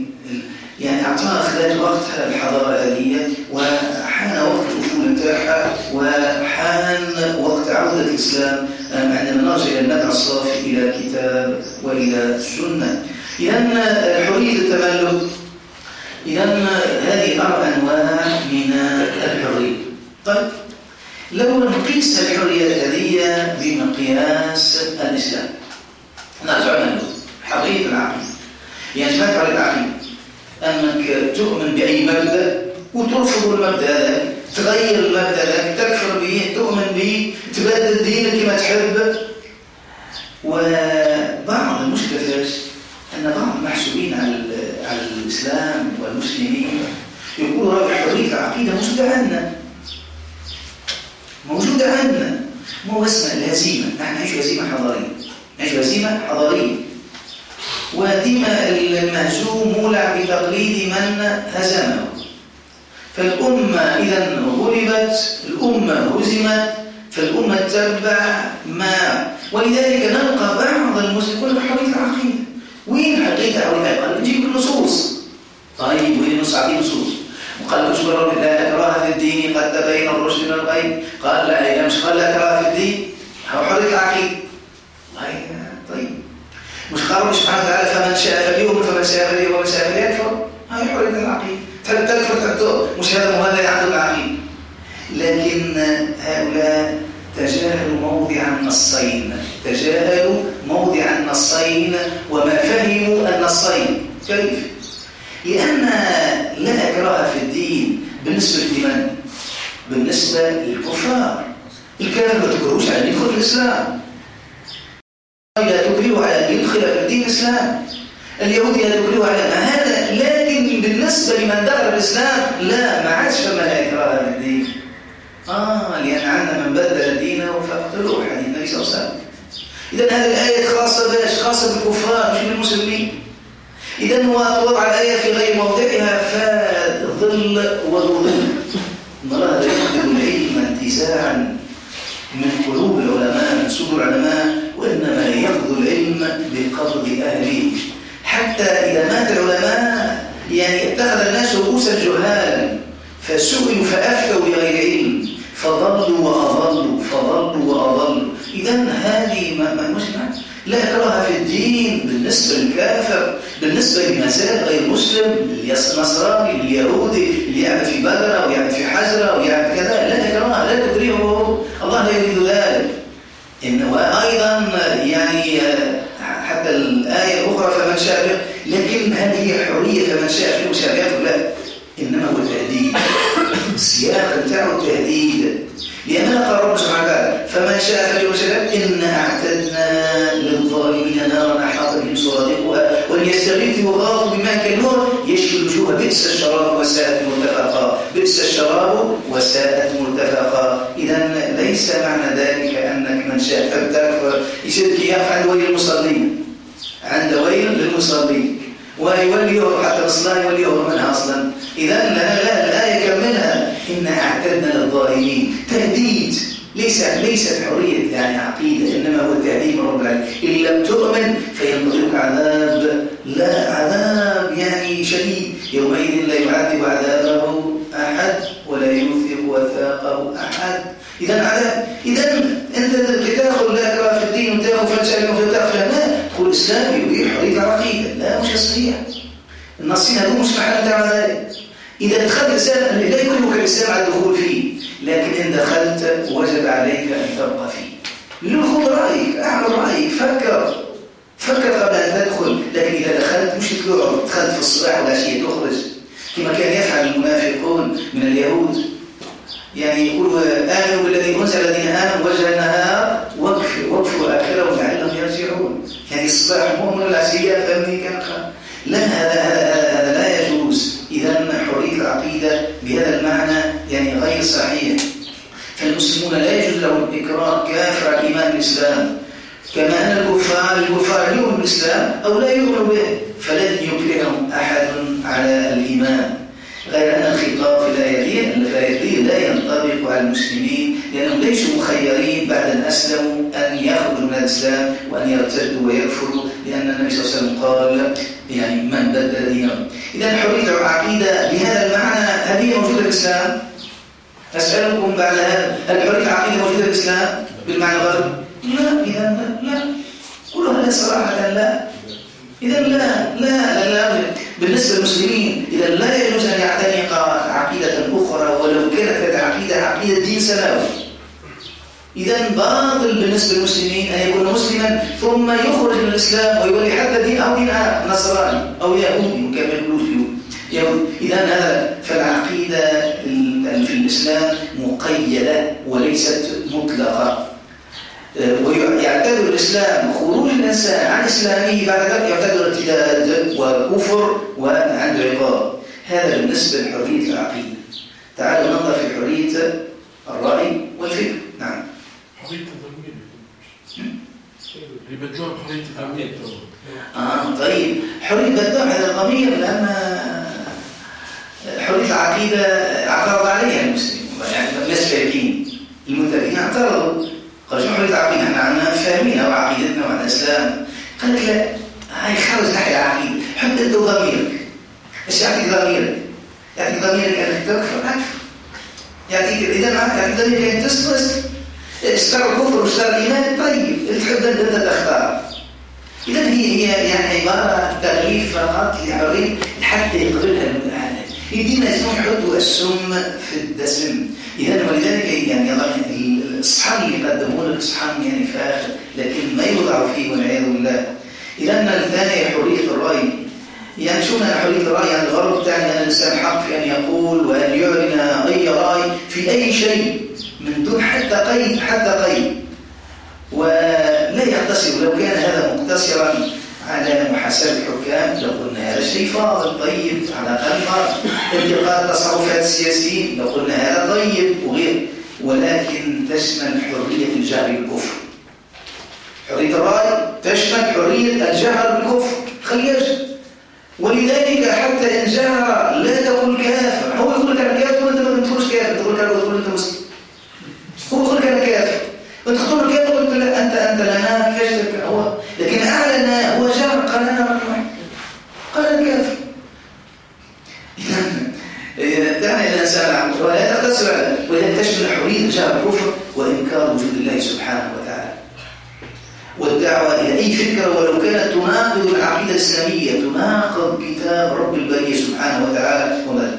Speaker 2: أعطاها خلال وقتها الحضارة هذه، وحان وقت الأفول بتاعها، وحان وقت عودة الإسلام عندما نرجع إلى النبع الصافي إلى الكتاب وإلى السنة. إذن حرية التملك، إذن هذه أربع أنواع من الحرية. طيب لو نقيس الحرية هذه بمقياس الإسلام، نرجع له حرية العقيدة. يعني ما حرية العقيدة أنك تؤمن بأي مبدأ وترفض المبدأ هذا، تغير المبدأ هذا، تكفر به، تؤمن به، تبدل دينك كما تحب. وبعض المشكلات أن بعض المحسوبين على على الإسلام والمسلمين يقولوا حرية العقيدة موجودة عندنا، موجودة عندنا، مو اسمها الهزيمة. نحن نعيش هزيمة حضارية، نعيش هزيمة حضارية، وديما المهزوم مولع بتقليد من هزمه. فالأمة إذا غلبت، الأمة هزمت، فالأمة تتبع ما. ولذلك نلقى بعض المسلمين يقول حرية العقيدة. وين حقيقة حرية؟ قال نجيب النصوص. طيب وين النصوص؟ عطيه نصوص. وقال اجبر لا إكراه في الدين قد تبين الرشد من الغي. قال لا إذا مش قال لا إكراه في الدين هو حرية العقيدة. طيب مش قال سبحانه وتعالى فمن شاء فليؤمن فمن شاء فليؤمن ومن شاء فليكفر. هاي حرية العقيدة. تكفر تكفر مش هذا مهدئ عند العقيدة. لكن هؤلاء تجاهلوا موضع النصين، تجاهلوا موضع النصين وما فهموا النصين. كيف؟ لأن لا إكراه في الدين بالنسبة لمن؟ بالنسبة للكفار. الكافر ما تكرهوش على أن يدخل في الإسلام، لا تكرهه على أن يدخل في الدين الإسلام، اليهودي لا تكرهه على هذا. لكن بالنسبة لمن دخل الإسلام لا، ما عادش فما لا إكراه في الدين. آه لأن عندنا من بدل دينه فاقتلوه، حديث النبي صلى الله عليه وسلم. إذن هذه الآية خاصة باش؟ خاصة بالكفار مش بالمسلمين. إذن هو وضع الآية في غير موضعها فظل وظل. الله لا يقبل العلم انتزاعا من قلوب العلماء، من صدور العلماء، وإنما يقبل العلم بقبض أهله. حتى إذا مات العلماء يعني اتخذ الناس رؤوسا جهالا فسئلوا فأفتوا بغير علم فضلوا وأضلوا فضلوا وأضلوا. إذن هذه ما مسمع لا إكراه في الدين بالنسبة للكافر، بالنسبة للمسائل غير مسلم، النصراني، اليهودي اللي يعمل في بدر أو يعمل في حجرة أو يعمل كذا، لا إكراه، لا تكرهه، الله لا يريد ذلك. إن وأيضا يعني حتى الآية الأخرى فمن شاء، لكن هذه حرية فمن شاء فيه مشابهة لا، إنما هو التهديد. السياق بتاعه التهديد، لأن قال رب سبحانه وتعالى فمن شاء فليشرب إنا أعتدنا للظالمين نارا أحاط بهم سرادقها وإن يستغيثوا يغاثوا بماء كالمهل يشفي الوجوه بئس الشراب وساءت مرتفقا، بئس الشراب وساءت مرتفقا. إذا ليس معنى ذلك أنك من شاء فلتكفر يصير كياف عند ويل المصلين، عند ويل للمصلين ويوليه حتى الصلاة يوليه منها أصلا. إذا لا لا الآية كملها إنا أعتدنا للظالمين، تهديد، ليس ليست حرية يعني عقيدة، إنما هو تهديد من رب العالمين. إن لم تؤمن فينتظرك عذاب، لا عذاب يعني شديد، يومئذ لا يعذب عذابه أحد ولا يوثق وثاقه أحد. إذا عذاب، إذا أنت تاخذ لا إكراه في الدين وتاخذ فلسفة وتاخذ لا تقول إسلامي يبيح حرية العقيدة، لا مش صحيح. النصين هذول مش محل دعوة ذلك. إذا دخلت الإسلام لا يكرهك الإسلام على الدخول فيه، لكن إن دخلت وجب عليك أن تبقى فيه. خذ رأيك، أعمل رأيك، فكر فكر قبل أن تدخل. لكن إذا دخلت مش تقعد، دخلت في الصباح والعشية تخرج كما كان يفعل المنافقون من اليهود، يعني يقولوا آمنوا بالذي أنزل الذين آمنوا وجه النهار وقفوا آخره لعلهم يرجعون، يعني الصباح مؤمن والعشية فهمني كان خير. لا هذا هذا هذا لا يجوز. إذا حرية العقيدة بهذا المعنى يعني غير صحيح. فالمسلمون لا يجوز لهم إكراه كافر على الإيمان بالإسلام، كما أن الكفار الكفار يؤمنوا بالإسلام أو لا يؤمنوا به، فلن يكرههم أحد على الإيمان. غير أن الخطاب في الآية دي لا ينطبق على المسلمين، لأنهم ليسوا مخيرين بعد أن أسلموا أن يخرجوا من الإسلام وأن يرتدوا ويكفروا، لأن لأن النبي صلى الله عليه وسلم قال يعني من بدل دينه. إذا حرية العقيدة بهذا المعنى هل هي موجودة في الإسلام؟ أسألكم بعد هذا، هل حرية العقيدة موجودة في الإسلام بالمعنى الغربي؟ لا. إذا لا، لا. قولوا لا صراحة لا. إذا لا لا لا بالنسبة للمسلمين إذا لا يجوز أن يعتنق عقيدة أخرى ولو كانت هذه العقيدة عقيدة دين سماوي. إذا باطل بالنسبة للمسلمين أن يكون مسلما ثم يخرج من الإسلام ويولي حتى دين أو دين نصراني أو يهودي كما يقولون يهود. إذا هذا فالعقيدة في الإسلام مقيدة وليست مطلقة. ويعتبر الإسلام خروج الإنسان عن إسلامه بعد ذلك يعتبر ارتداد وكفر وعنده عقاب. هذا بالنسبة لحرية العقيدة. تعالوا ننظر في حرية الرأي والفكر. نعم.
Speaker 3: حرية الضمير اللي بدون حرية الضمير.
Speaker 2: آه طيب حرية بدون هذا الضمير لأن حرية العقيدة اعترض عليها المسلمين يعني الناس فاهمين المنتبهين اعترضوا قالوا شو حرية العقيدة احنا عنا فاهمينها وعقيدتنا وعن الإسلام. قال لك لا هاي خرج ناحية العقيدة حط أنت ضميرك. إيش يعطيك ضميرك؟ يعطيك ضميرك أنك تكفر أكفر. يعطيك إذا معك يعطيك ضميرك أنك تسلس اشترى الكفر واشترى الإيمان. طيب تحب أنت تختار. إذا هي هي يعني عبارة تغليف فقط لحرية حتى يقبلها المتعلم. يدينا اسمه يحطوا السم في الدسم. إذا ولذلك يعني الصحن اللي قدموه لك صحن يعني فاخر لكن ما يوضع فيه والعياذ بالله. إذا الثانية حرية الرأي. يعني شو معنى حرية الرأي؟ يعني الغرض تعني أن الإنسان حق في أن يقول وأن يعلن أي رأي في أي شيء من دون حتى قيد حتى قيد ولا يقتصر. لو كان هذا مقتصرا على محاسبة الحكام لو قلنا هذا شيء فاضل طيب على الأقل فاضل. انتقاد تصرفات السياسيين لو قلنا هذا طيب وغير. ولكن تشمل حرية الجهل بالكفر. حرية الرأي تشمل حرية الجهل بالكفر. خلي يجهل. ولذلك حتى إن جهر لا تقول كافر. هو يقول لك أنا كافر وأنت ما تقولش كافر. تقول كافر وتقول أنت مسلم. هو يقول لك أنا كافر وأنت تقول كافر وقلت لا أنت أنت لنا كافر. هو لكن أعلن هو جهر قال أنا رقم قال أنا كافر. إذا تعني الإنسان عن ولا تقتصر على ولا تشمل حرية الجهل بالكفر وإنكار وجود الله سبحانه وتعالى والدعوة إلى أي فكرة ولو كانت تناقض العقيدة الإسلامية تناقض كتاب رب البرية سبحانه وتعالى وما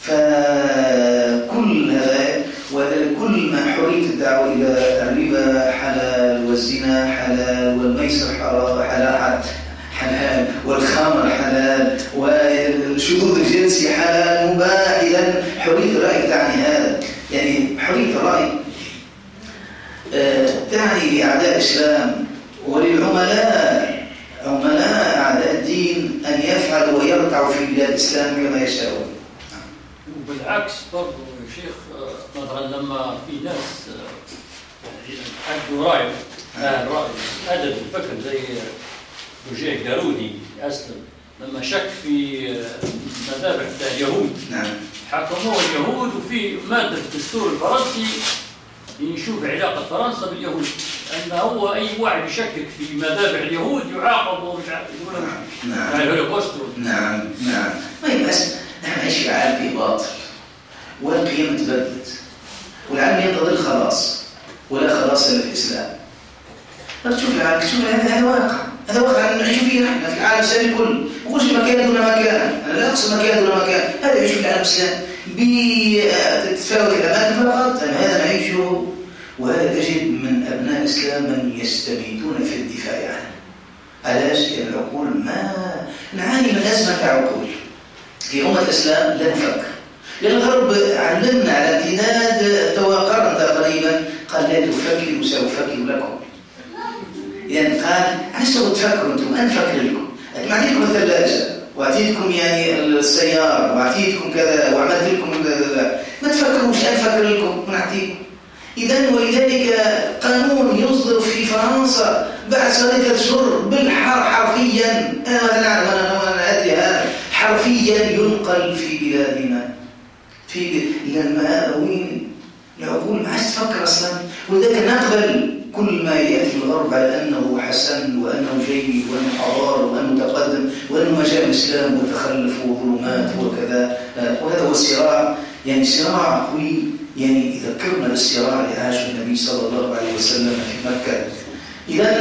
Speaker 2: فكل هذا وكل ما حرية الدعوة إلى الربا حلال والزنا حلال والميسر حلال حلال والخمر حلال والشذوذ الجنسي حلال مباح. إذن حرية الرأي تعني هذا. يعني حرية الرأي تعني لأعداء الإسلام وللعملاء عملاء أعداء الدين أن يفعلوا ويرتعوا في بلاد الإسلام كما يشاءون.
Speaker 4: وبالعكس برضو يا شيخ مثلا لما في ناس عنده رأي رأي أدب الفكر زي وجيه جارودي أسلم لما شك في مذابح اليهود
Speaker 2: نعم
Speaker 4: حكموه اليهود وفي مادة في الدستور الفرنسي يشوف علاقة فرنسا باليهود أن هو أي واحد يشكك في مذابح اليهود يعاقب ويقول
Speaker 2: نعم
Speaker 4: الهولوكوست.
Speaker 2: نعم نعم ما يبقاش نحن نعيش في عالم باطل والقيم تبدت والعالم ينتظر الخلاص ولا خلاص إلا في الإسلام. شوف العالم شوف هذا واقع هذا واقع نعيش فيه نحن في العالم الإسلامي كله. وش مكان دون مكان أنا لا أقصد مكان دون مكان هذا يعيش في العالم الإسلامي بتتفاوت الأماكن فقط. هذا نعيشه وهذا تجد من أبناء الإسلام من يستميتون في الدفاع عنه. علاش؟ لأن العقول ما نعاني من أزمة عقول في أمة الإسلام لا نفكر. لأن الغرب علمنا على امتداد توقرا تقريبا قال لا تفكروا سأفكر لكم. يعني قال علاش تبغوا تفكروا أنتم أنا نفكر لكم. ما أعطيتكم الثلاجة وأعطيتكم يعني السيارة وأعطيتكم كذا وعملت لكم كذا ما تفكروش أنا أفكر لكم ونعطيكم. إذن ولذلك قانون يصدر في فرنسا بعد ثلاثة أشهر بالحر حرفيا أنا نعلم أنا أدري هذا حرفيا ينقل في بلادنا في لما وين العقول ما عادش تفكر أصلا. ولذلك نقبل كل ما يأتي من الغرب على أنه حسن وأنه جيد وأنه حضار وأنه تقدم وأنه مجال الإسلام وتخلف وظلمات وكذا، وهذا هو الصراع، يعني صراع قوي، يعني يذكرنا بالصراع اللي عاشه النبي صلى الله عليه وسلم في مكة. إذا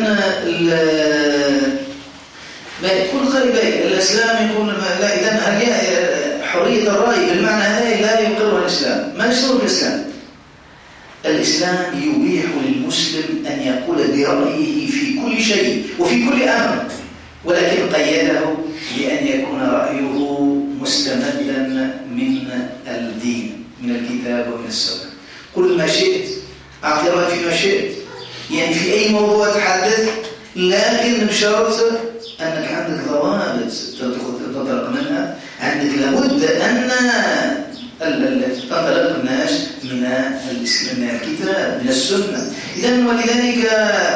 Speaker 2: ما يكون قريبين الإسلام يكون لا، إذا هل حرية الرأي بالمعنى هذا لا يقر الإسلام، ما يشترط الإسلام. الإسلام يبيح للمسلم أن يقول برأيه في كل شيء وفي كل أمر، ولكن قيده بأن يكون رأيه مستمدا من الدين، من الكتاب ومن السنة. قل ما شئت، أعطي رأيك فيما شئت، يعني في أي موضوع تحدث، لكن بشرط أنك عندك ضوابط تنطلق منها، عندك لابد أن تنطلق الناس من الكتاب من السنة. إذن ولذلك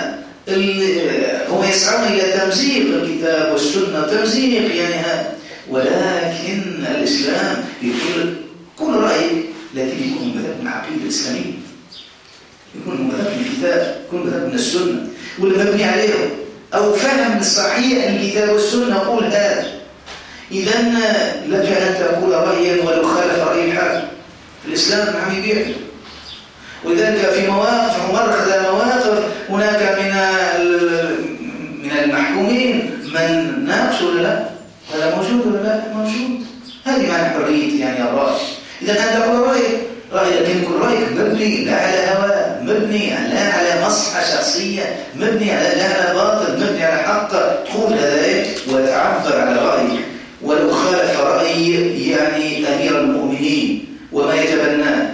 Speaker 2: هم يسعون إلى تمزيق الكتاب والسنة، تمزيق يعني هذا، ولكن الإسلام يقول كل رأي، لكن يكون مذهب من عقيدة الإسلامية، يكون مذهب من الكتاب، يكون مذهب من السنة واللي مبني عليه، أو فهم صحيح الكتاب والسنة قول هذا. إذن لك أن تقول رأيا ولو خالف رأي الحاكم، الإسلام عم يبيع. ولذلك في مواقف عمر أخذ مواقف، هناك من من المحكومين من ناقش ولا لا، هذا موجود ولا لا؟ موجود. هذه معنى حرية يعني الرأي. إذا أنت تقول رأيك رأي، لكن يكون رأيك مبني لا على هواء، مبني لا على مصلحة شخصية، مبني على لا على باطل، مبني على حق، تقول هذا وتعبر على رأيك ولو خالف رأي يعني أمير المؤمنين وما يتبناه.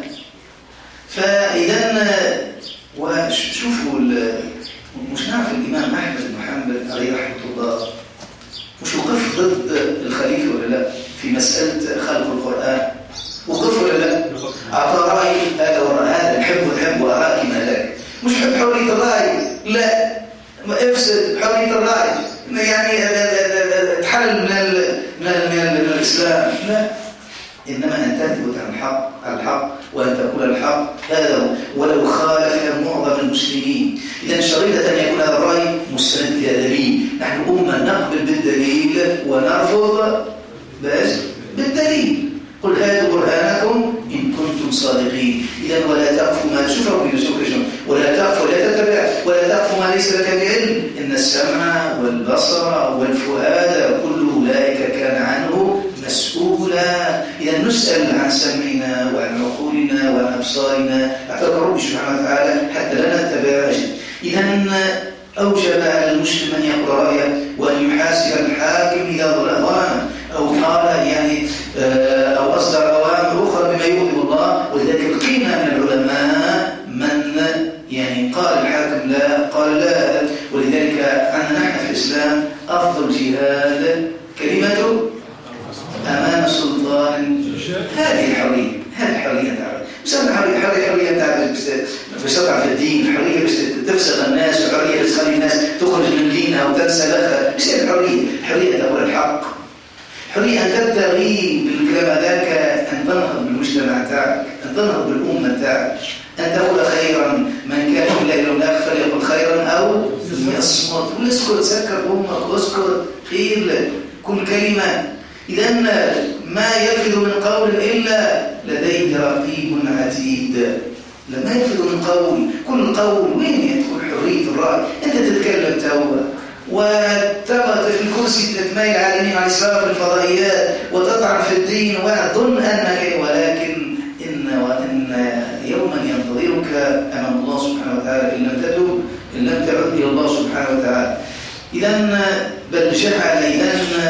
Speaker 2: فإذا وشوفوا مش نعرف الإمام أحمد بن حنبل عليه رحمة الله مش وقف ضد الخليفة ولا لا في مسألة خلق القرآن؟ وقف ولا لا؟ أعطى رأي هذا ورأي هذا، الحب والحب وأراك ما لك، مش حب حرية الرأي، لا افسد حرية الرأي يعني تحل من ال من, ال من الإسلام، لا، إنما أن تثبت عن الحق على الحق وأن تقول الحق، هذا ولو خالف معظم المسلمين. إذا شريطة أن يكون هذا الرأي مستند إلى دليل، نحن أمة نقبل بالدليل ونرفض بس بالدليل. قل هاتوا برهانكم إن كنتم صادقين. إذا ولا تقف ما شوفوا بنسوكشن، ولا تقف ولا تتبع ولا تقف ما ليس لك بعلم، إن السمع والبصر والفؤاد كل أولئك كان عنه مسؤولا. إذا نسأل عن سمعنا وعن عقولنا وعن أبصارنا، أعطاك ربي سبحانه وتعالى حتى لا نتبع. إذا أوجب على المسلم أن يقول رأيه وأن يحاسب الحاكم إذا ظلم أو قال يعني أو أصدر أوامر أخرى بما يغضب الله. ولذلك لقينا من العلماء من يعني قال الحاكم لا، قال لا. ولذلك عندنا نحن في الإسلام أفضل جهاد كلمته أمام سلطان. هذه الحرية، هذه الحرية تعالى بس الحرية حرية حرية تعالى بس تضع في الدين، حرية بس تفسد الناس، وحرية بس تخلي الناس تخرج من دينها وتنسى لها. بس الحرية حرية تقول الحق، حرية أن تبتغي بالكلام ذاك أن تنهض بالمجتمع تاعك، أن تنهض بالأمة تاعك، أن تقول خيرا، من كان إلا إلى الناس فليقل خيرا أو يصمت، واسكت، سكر أمك واسكت، خير لك كل كلمة. إذا ما يلفظ من قول إلا لديه رقيب عتيد، لما يلفظ من قول، كل قول وين يدخل حرية الرأي؟ أنت تتكلم توبة وتبغى في الكرسي تتميل على اليمين على اليسار في الفضائيات وتطعن في الدين وتظن أنك، ولكن إن وإن يوما ينتظرك أمام الله سبحانه وتعالى إن لم تتب، إن لم تعد إلى الله سبحانه وتعالى. إذا بل جعل إذا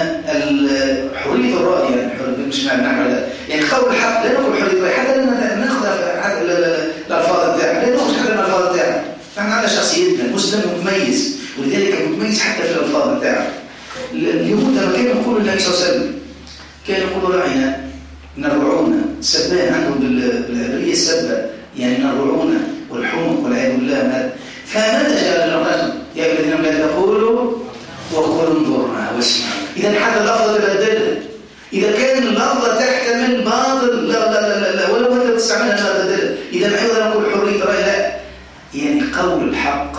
Speaker 2: حرية الرأي يعني مش معنى يعني قول الحق، لا نقول حرية الرأي حتى لما ناخذ الألفاظ تاعنا، لا ناخذ حتى الألفاظ تاعنا، نحن عندنا شخصيتنا، المسلم متميز، ولذلك متميز حتى في الألفاظ تاعنا. اليهود لما كانوا يقولوا النبي صلى الله عليه وسلم كانوا يقولوا رعنا نرعونا، سبان عندهم بالعبرية السبة يعني نرعونا والحمق والعياذ بالله. فماذا جعل الرجل يا أيها الذين آمنوا لا تقولوا وقولوا انظرنا واسمعوا. إذا حتى اللفظة تبدلها، إذا كان اللفظة تحتمل باطل لا لا لا لا ولو أنت تستعملها لا تبدلها. إذا أيضا نقول حرية الرأي لا، يعني قول الحق،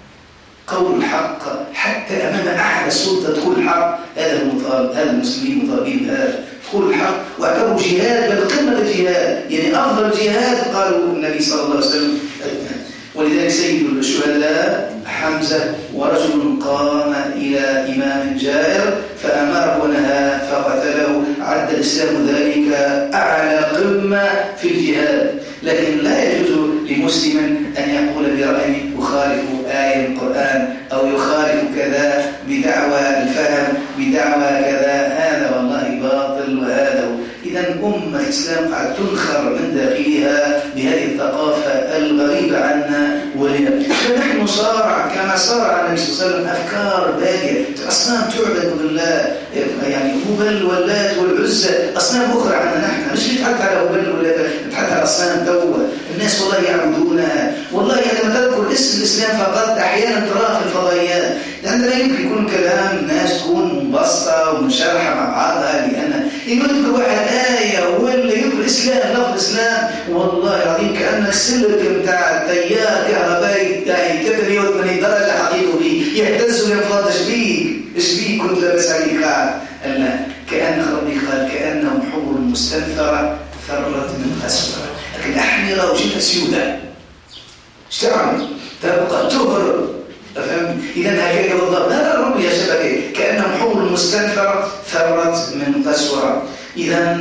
Speaker 2: قول الحق حتى أمام أحد السلطة تقول الحق. هذا المطالب، هذا المسلمين مطالبين بهذا، تقول الحق. واعتبروا جهاد بل قمة الجهاد، يعني أفضل جهاد قالوا النبي صلى الله عليه وسلم. ولذلك سيد الشهداء حمزة ورجل قام إلى إمام جائر فأمره ونهى فقتله، عد الإسلام ذلك أعلى قمة في الجهاد. لكن لا يجوز لمسلم أن يقول برأيه يخالف آية القرآن أو يخالف كذا بدعوى الفهم بدعوى كذا، هذا والله باطل وهذا. إذا أمة الإسلام قد تنخر من داخلها بهذه الثقافة الغريبة عنا ولنا. فنحن صارع كما صارع النبي صلى الله عليه وسلم أفكار باقية، أصنام تعبد بالله، يعني هبل واللات والعزى، أصنام أخرى عندنا نحن، مش نتحدث على هبل واللات، نتحدث على أصنام توبة الناس والله يعبدونها. والله يعني ما تذكر اسم الإسلام فقط أحيانا تراه في الفضائيات، عندنا يمكن يكون كلام ناس تكون مبسطة ومشرحة مع بعضها، لأن يذكر واحد آية ولا يذكر إسلام لفظ إسلام والله العظيم كأنك سلك بتاع التيار كهربائي يعني كده مية وثمانين درجة حقيقه بيه يهتز وينفض. شبيك شبيك كنت لابس عليك قال كأن ربي قال كأنهم حمر مستنفرة ثرت من أسفل، لكن أحمرة وجهها سوداء ايش تعمل؟ تبقى تهرب. فهم؟ إذا هكذا بالضبط. لا ربي يا شباب كأنهم حمر مستنفرة ثرت من قسورة. إذا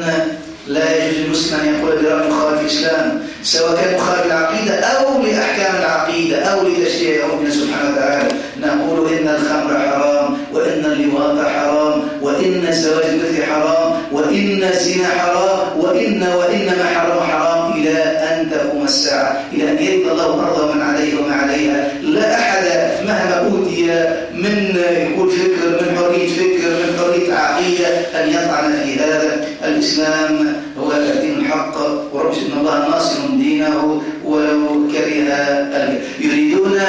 Speaker 2: لا يجوز للمسلم أن يقول برأي مخالف الإسلام سواء كان مخالف العقيدة أو لأحكام العقيدة أو لتشريع ربنا سبحانه وتعالى. نقول إن الخمر حرام وإن اللواط حرام وإن زواج المثل حرام وإن الزنا حرام وإن وإن ما حرم حرام إلى أن تقوم الساعة، إلى أن يرضى الله أرضى من عليه وما عليها. لا أحد مهما أوتي من يقول فكر من حرية فكر من حرية عقيدة أن يطعن في هذا. الإسلام هو الدين الحق، ورب إن الله ناصر دينه ولو كره يريدون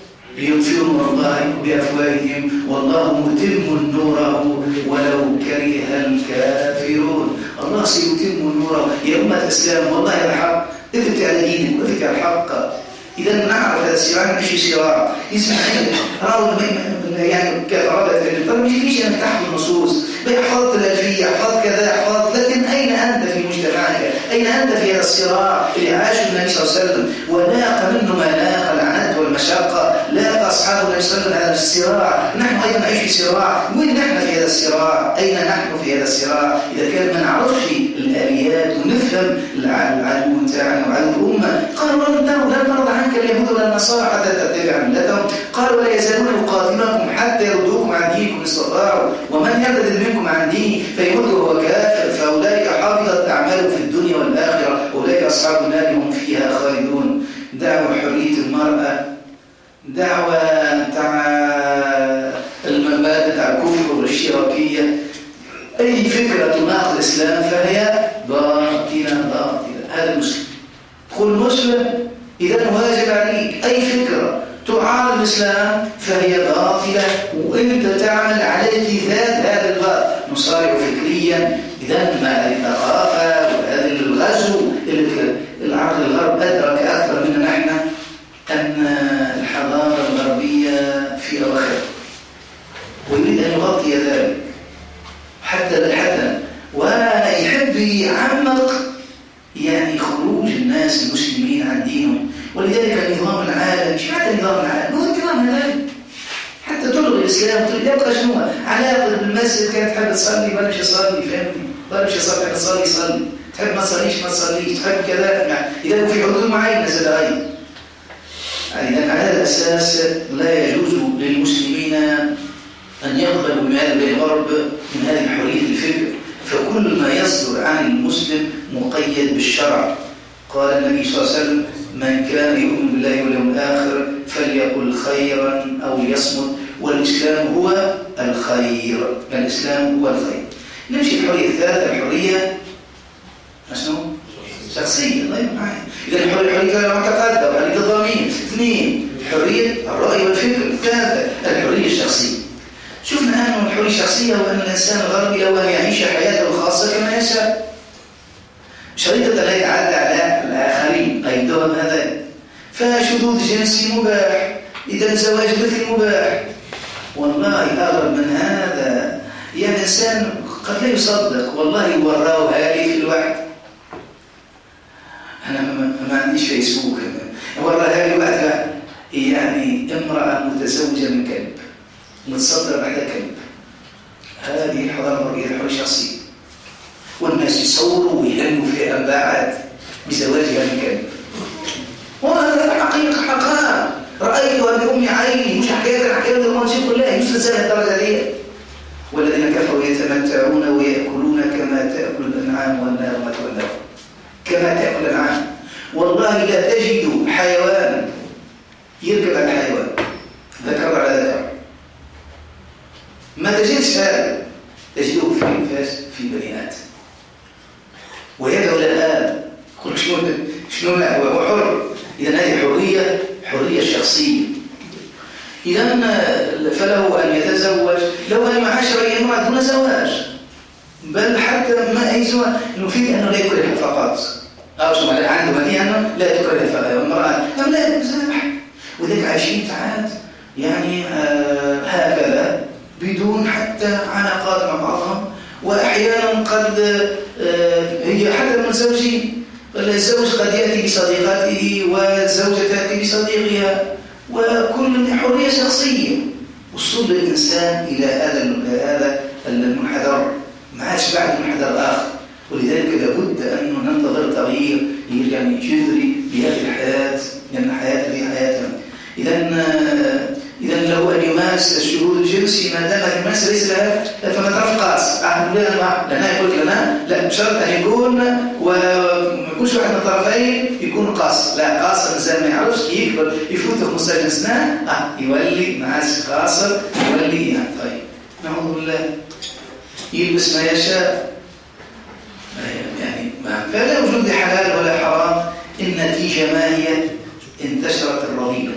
Speaker 2: ليطفئوا نور الله بأفواههم والله متم نوره ولو كره الكافرون. الله سيتم نوره يا أمة الإسلام. والله الحق اثبت على دينك واثبت على الحق. إذا نعرف هذا الصراع مش صراع يسمع راوي يعني كفرادة طب مش ليش أنك تحفظ النصوص بحفظت الألفية حفظت كذا حفظت، لكن أين أنت في مجتمعك؟ أين أنت في هذا الصراع اللي عاشه النبي صلى الله عليه وسلم ولاقى منه ما لاقى العنت والمشقة، لاقى أصحاب النبي صلى الله عليه وسلم هذا الصراع. نحن أيضا نعيش في صراع. وين نحن في هذا الصراع؟ أين نحن في هذا الصراع؟ إذا كان ما نعرفش الآليات ونفهم العدو بتاعنا وعدو الأمة. قالوا لن نرضى عنك اليهود ولا النصارى حتى تتبع ملتهم. قالوا لا يزالون يقاتلونكم حتى يردوكم عن دينكم استطاعوا ومن يرتد منكم عن دينه فيموت وهو كافر فأولئك حبطت أعمالهم في الدنيا والآخرة أولئك أصحاب النار هم فيها خالدون. دعوة حرية المرأة، دعوة تاع المبادئ تاع الكفر والاشتراكية، أي فكرة تناقض الإسلام فهي باطلة باطلة. هذا المسلم تقول مسلم إذا واجب عليك أي فكرة تعارض الإسلام فهي باطلة وأنت تعمل على اجتهاد هذا الباطل. نصارع فكريا إذا مع الثقافة وهذا الغزو العقل الغرب أدرك أكثر منا نحن أن الحضارة الغربية في أواخرها ويريد أن يغطي ذلك حتى حتى ويحب يعمق يعني خروج الناس المسلمين عن دينهم. ولذلك النظام العالمي مش معنى النظام العالمي هو النظام العالمي حتى تلغي الإسلام وتلغي يبقى شنو علاقة بالمسجد كانت تحب تصلي ما لكش تصلي فهمني ما لكش تصلي تحب تصلي صلي تحب ما تصليش ما تصليش تحب كذا إذا في حدود معينة زاد. إذا على هذا الأساس لا يجوز للمسلمين أن يقبلوا من هذا الغرب من هذه حرية الفكر، فكل ما يصدر عن المسلم مقيد بالشرع. قال النبي صلى الله عليه وسلم من كان يؤمن بالله واليوم الآخر فليقل خيرا أو ليصمت والإسلام هو الخير. الإسلام هو الخير. نمشي الحرية الثالثة الحرية شنو؟ شخصية. الله معايا. إذا الحرية حرية المعتقد وحرية الضمير. اثنين حرية الرأي والفكر. ثلاثة الحرية الشخصية. شفنا أنه الحرية الشخصية هو أن الإنسان الغربي له أن يعيش حياته الخاصة كما يشاء. شريطة لا يتعدى على الآخرين قيدهم هذا. فشذوذ جنسي مباح، إذا زواج مثلي مباح. والله أغرب من هذا، يعني إنسان قد لا يصدق، والله وراه هالي في الوعد. أنا ما عنديش فيسبوك، وراه هالي الوعد، يعني امرأة متزوجة من كلب متصدر بعد كلب، هذه الحضارة المرئية الحرية شخصية، والناس يصوروا ويهنوا في أنباعات بزواجها من كلب. وهذا حقيقة حقائق رأيتها بأم عيني، مش حكاية حكاية المنشئ كلها يوصل سنة الدرجة دي. والذين كفروا يتمتعون ويأكلون كما تأكل الأنعام والنار مثوى لهم، كما تأكل الأنعام. والله لا تجد حيوان يركب على الحيوان، ذكر على ذكر، ما تجدش هذا، تجده في الانفاس في بني آدم. ويدعو الآن قل شنو شنو هو حر. إذا هذه حرية حرية شخصية. إذا فله أن يتزوج لو أن معاشر أي امرأة دون زواج، بل حتى ما أي زواج، نفيد أنه لا يكره فقط، أو شو عنده بديهة أنه لا تكره المرأة، أم لا يتزوج. وذلك عايشين تعاد يعني آه هكذا بدون حتى علاقات مع بعضهم. وأحيانا قد آه هي حتى من زوجين، الزوج قد يأتي بصديقته والزوجة تأتي بصديقها، وكل حرية شخصية. وصول الإنسان إلى هذا هذا المنحدر، ما عادش بعد منحدر آخر. ولذلك لابد أن ننتظر تغيير يعني جذري بهذه الحياة، لأن الحياة هذه حياتنا. إذا إذا له أن يمارس الشذوذ الجنسي ما دام الممارسة ليس لها فما تعرف قاس. لنا يقول لنا لا بشرط أن يكون وما يكونش واحد من الطرفين يكون قاصر. لا قاصر الإنسان ما يعرفش كيف يكبر يفوت في مساج أسنان آه يولي معاش قاصر يولي يعني. طيب نعوذ بالله يلبس ما يشاء يعني ما فلا وجود حلال ولا حرام. النتيجة ما هي؟ انتشرت الرذيلة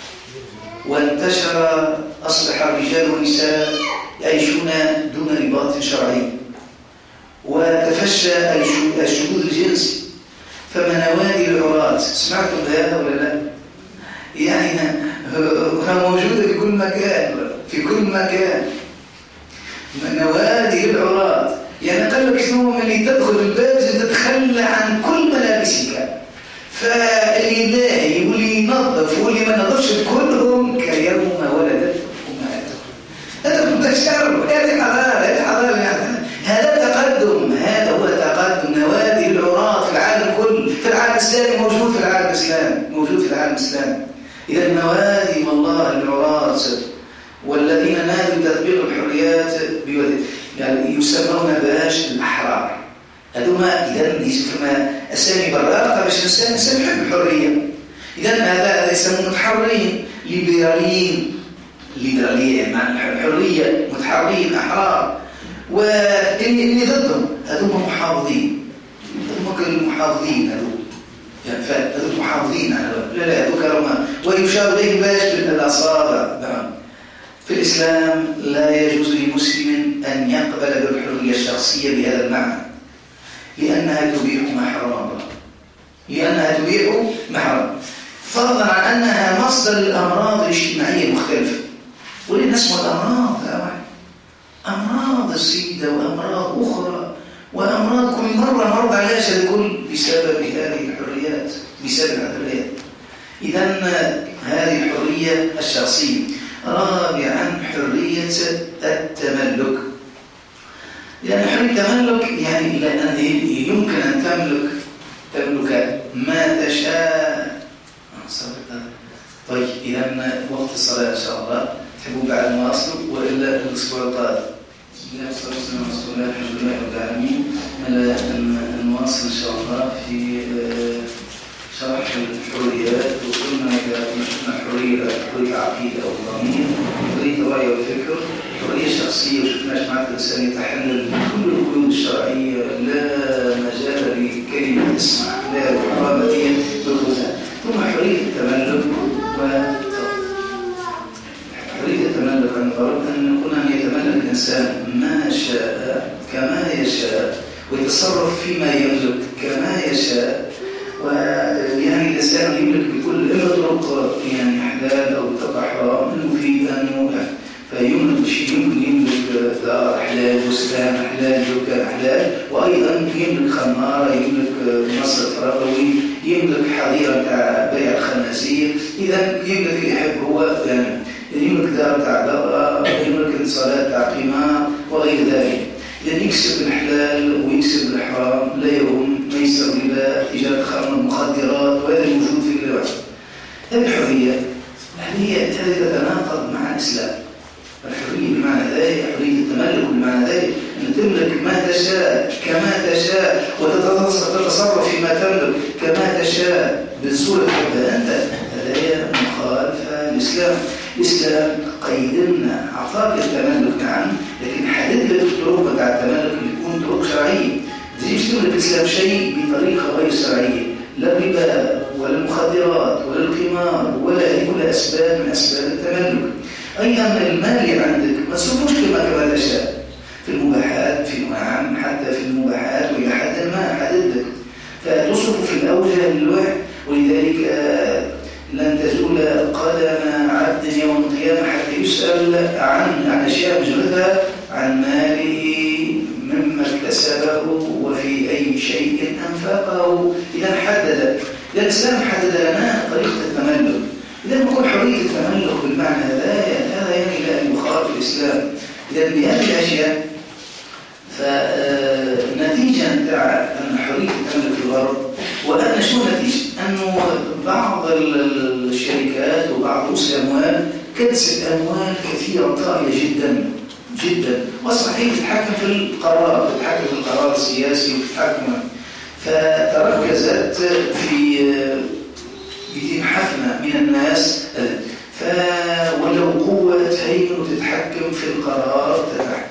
Speaker 2: وانتشر أصبح الرجال والنساء يعيشون دون رباط شرعي، وتفشى الشذوذ الجنسي. فمنوادي العراة سمعتم بهذا ولا لا؟ يعني موجودة في كل مكان، في كل مكان منوادي العراة. يعني قال لك شنو من اللي تدخل الباب تتخلى عن كل ملابسك، فاللي يلاهي واللي ينظف واللي ما نظفش كلهم كيوم ولدت امهاتهم. هذا متشرب، هذه حضاره، هذه حضاره يعني. هذا تقدم، هذا هو تقدم. نوادي العراة في العالم كله، في العالم الاسلامي موجود، في العالم الاسلامي موجود، في العالم الاسلامي. اذا النوادي والله العراة والذين نادوا تطبيق الحريات يعني يسمون باش الاحرار. هذوما إذا يسمى أسامي براقة باش الإنسان إنسان يحب الحرية. إذا هذا يسمون متحررين، ليبراليين، ليبراليين مع الحرية، متحررين أحرار. واللي ضدهم هذوما محافظين، هذوما كانوا محافظين، هذوما هذوما محافظين على لا لا هذوما ويشار إليهم باش بالأصابع. نعم في الإسلام لا يجوز لمسلم أن يقبل بالحرية الشخصية بهذا المعنى، لأنها تبيح ما حرم الله، لأنها تبيح ما حرم، فضلا عن أنها مصدر الأمراض الاجتماعية المختلفة. وللناس والأمراض أمراض السيدة وأمراض أخرى وأمراض كل مرة مرض علاج الكل بسبب هذه الحريات، بسبب الحريات. إذا هذه الحرية الشخصية. رابعا حرية التملك. لأن حرية التملك يعني لأن يمكن أن تملك تملك ما تشاء. طيب إذا وقت الصلاة إن شاء الله تحبوا بعد ما أصلوا وإلا الأسبوع القادم. بسم الله والصلاة والسلام على رسول الله الحمد لله رب العالمين. نواصل إن شاء الله في شرح الحريات. وصلنا إلى شفنا حرية حرية عقيدة أو ضمير، حرية الرأي والفكر، حرية شخصية، وشفنا جماعة الإنسان يتحلل كل القيود الشرعية، لا مجال لكلمة اسمع، لا حرامة بالخزان. ثم حرية التملك حرية التملك عن الغرب أن يكون أن يتملك الإنسان ما شاء كما يشاء، ويتصرف فيما يملك كما يشاء، ويعني الإنسان يملك بكل إما طرق يعني حلال أو طرق حرام المفيد أنه فيملك شيء يمكن يملك دار حلال بستان حلال دكان حلال، وأيضا يملك خمارة، يملك مصرف ربوي، يملك حظيرة تاع بيع الخنازير. إذا يملك اللي يحب هو يعني يملك دار تاع بقرة، يملك صلاة تاع قمار وغير ذلك. إذا يكسب الحلال ويكسب الحرام لا يهم ميسر ربا تجارة خمر مخدرات، وهذا الموجود في الوقت. هذه الحرية هي هذه تتناقض مع الإسلام. الحرية بمعنى ذلك حرية التملك بمعنى ذلك أن تملك ما تشاء كما تشاء وتتصرف فيما تملك كما تشاء بالصورة تحبها أنت. هذا هي مخالفة الإسلام. الإسلام قيد لنا أعطاك التملك نعم، لكن حدد لك الطرق بتاع التملك اللي تكون طرق شرعية. تجيش تملك الإسلام شيء بطريقة غير شرعية، لا الربا ولا المخدرات ولا القمار ولا أي أسباب من أسباب التملك. أيضا المال اللي عندك ما تصرفوش كما كما تشاء في المباحات، في نعم حتى في المباحات وإلى حد ما حددك فتصرف في الأوجه للوحي. ولذلك لن تزول قدم عبد يوم القيامة حتى يسأل عن عن أشياء مجردها عن ماله مما اكتسبه وفي أي شيء أنفقه. إذا حدد الإسلام حدد لنا طريقة التملك. إذا نقول حرية التملك بالمعنى هذا هذا يعني لا يخالف الإسلام. إذا بهذه الأشياء فنتيجة تاع أن حرية التملك في الغرب، وأن شو نتيجة؟ أنه بعض الشركات وبعض رؤوس الأموال كدست أموال كثيرة طائلة جدا جدا، وأصبحت هي تتحكم في القرار، تتحكم في القرار السياسي وتتحكم، فتركزت في يتم حفنة من الناس فولو قوة تهيمن وتتحكم في القرار،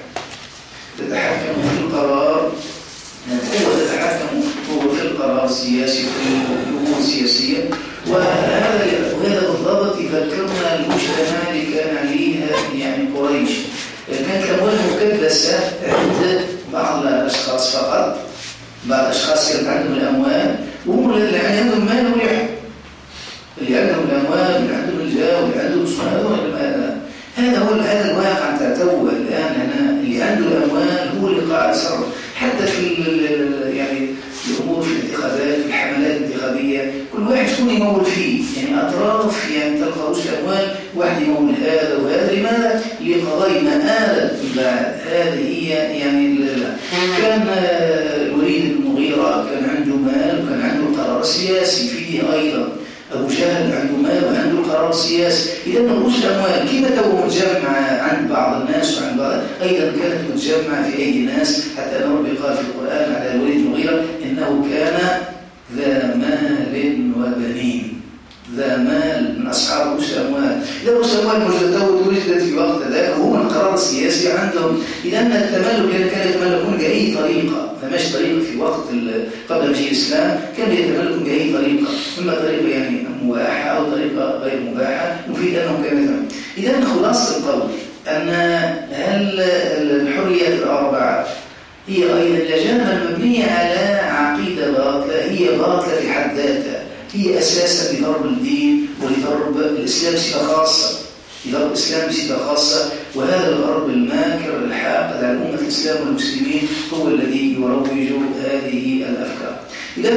Speaker 2: تتحكم في القرار قوة تتحكم في القرار السياسي وفي الأمور السياسية. وهذا وهذا بالضبط يذكرنا المجتمع اللي كان عليها يعني قريش. كانت الأموال مكدسة عند بعض الأشخاص فقط، بعض الأشخاص كانت عندهم الأموال وهم اللي عندهم مال ويحب، اللي عندهم الأموال واللي عندهم الجاه واللي عندهم الصنادوق. هذا هو هذا الواقع تعتوه الآن. أنا اللي عنده الأموال هو اللي قاعد يصرف، حتى في يعني الأمور في الانتخابات في الحملات الانتخابية كل واحد شكون يمول فيه، يعني أطراف يعني تلقى رؤوس الأموال واحد يمول هذا وهذا. لماذا؟ لقضايا مآلة بعد. هذه هي يعني كان الوليد بن المغيرة كان عنده مال وكان عنده القرار السياسي فيه أيضا. أبو جهل عنده مال وعنده القرار السياسي. إذا رؤوس الأموال كيف تو متجمعة عند بعض الناس وعند بعض أيضا كانت متجمعة في أيدي الناس، حتى أن ربي قال في القرآن على الوليد بن المغيرة إنه كان ذا مال وبنين، ذا مال من أصحاب رؤوس الأموال. إذا رؤوس الأموال وجدت في وقت ذاك هو القرار السياسي عندهم. إذا التملك كان يتملكون بأي طريقة، فماش طريقة في وقت قبل مجيء الإسلام كان يتملكون بأي طريقة، إما طريقة يعني مباحة أو طريقة غير مباحة، مفيد أنهم كانوا يتملكون. إذا خلاصة القول أن هل الحريات الأربعة هي أيضا لجانب مبنية على عقيدة باطلة، هي باطلة في حد ذاتها، هي أساسا لضرب الدين ولضرب الإسلام صفة خاصة، لضرب الإسلام صفة خاصة. وهذا الغرب الماكر الحاقد على أمة الإسلام والمسلمين هو الذي يروج هذه الأفكار. إذا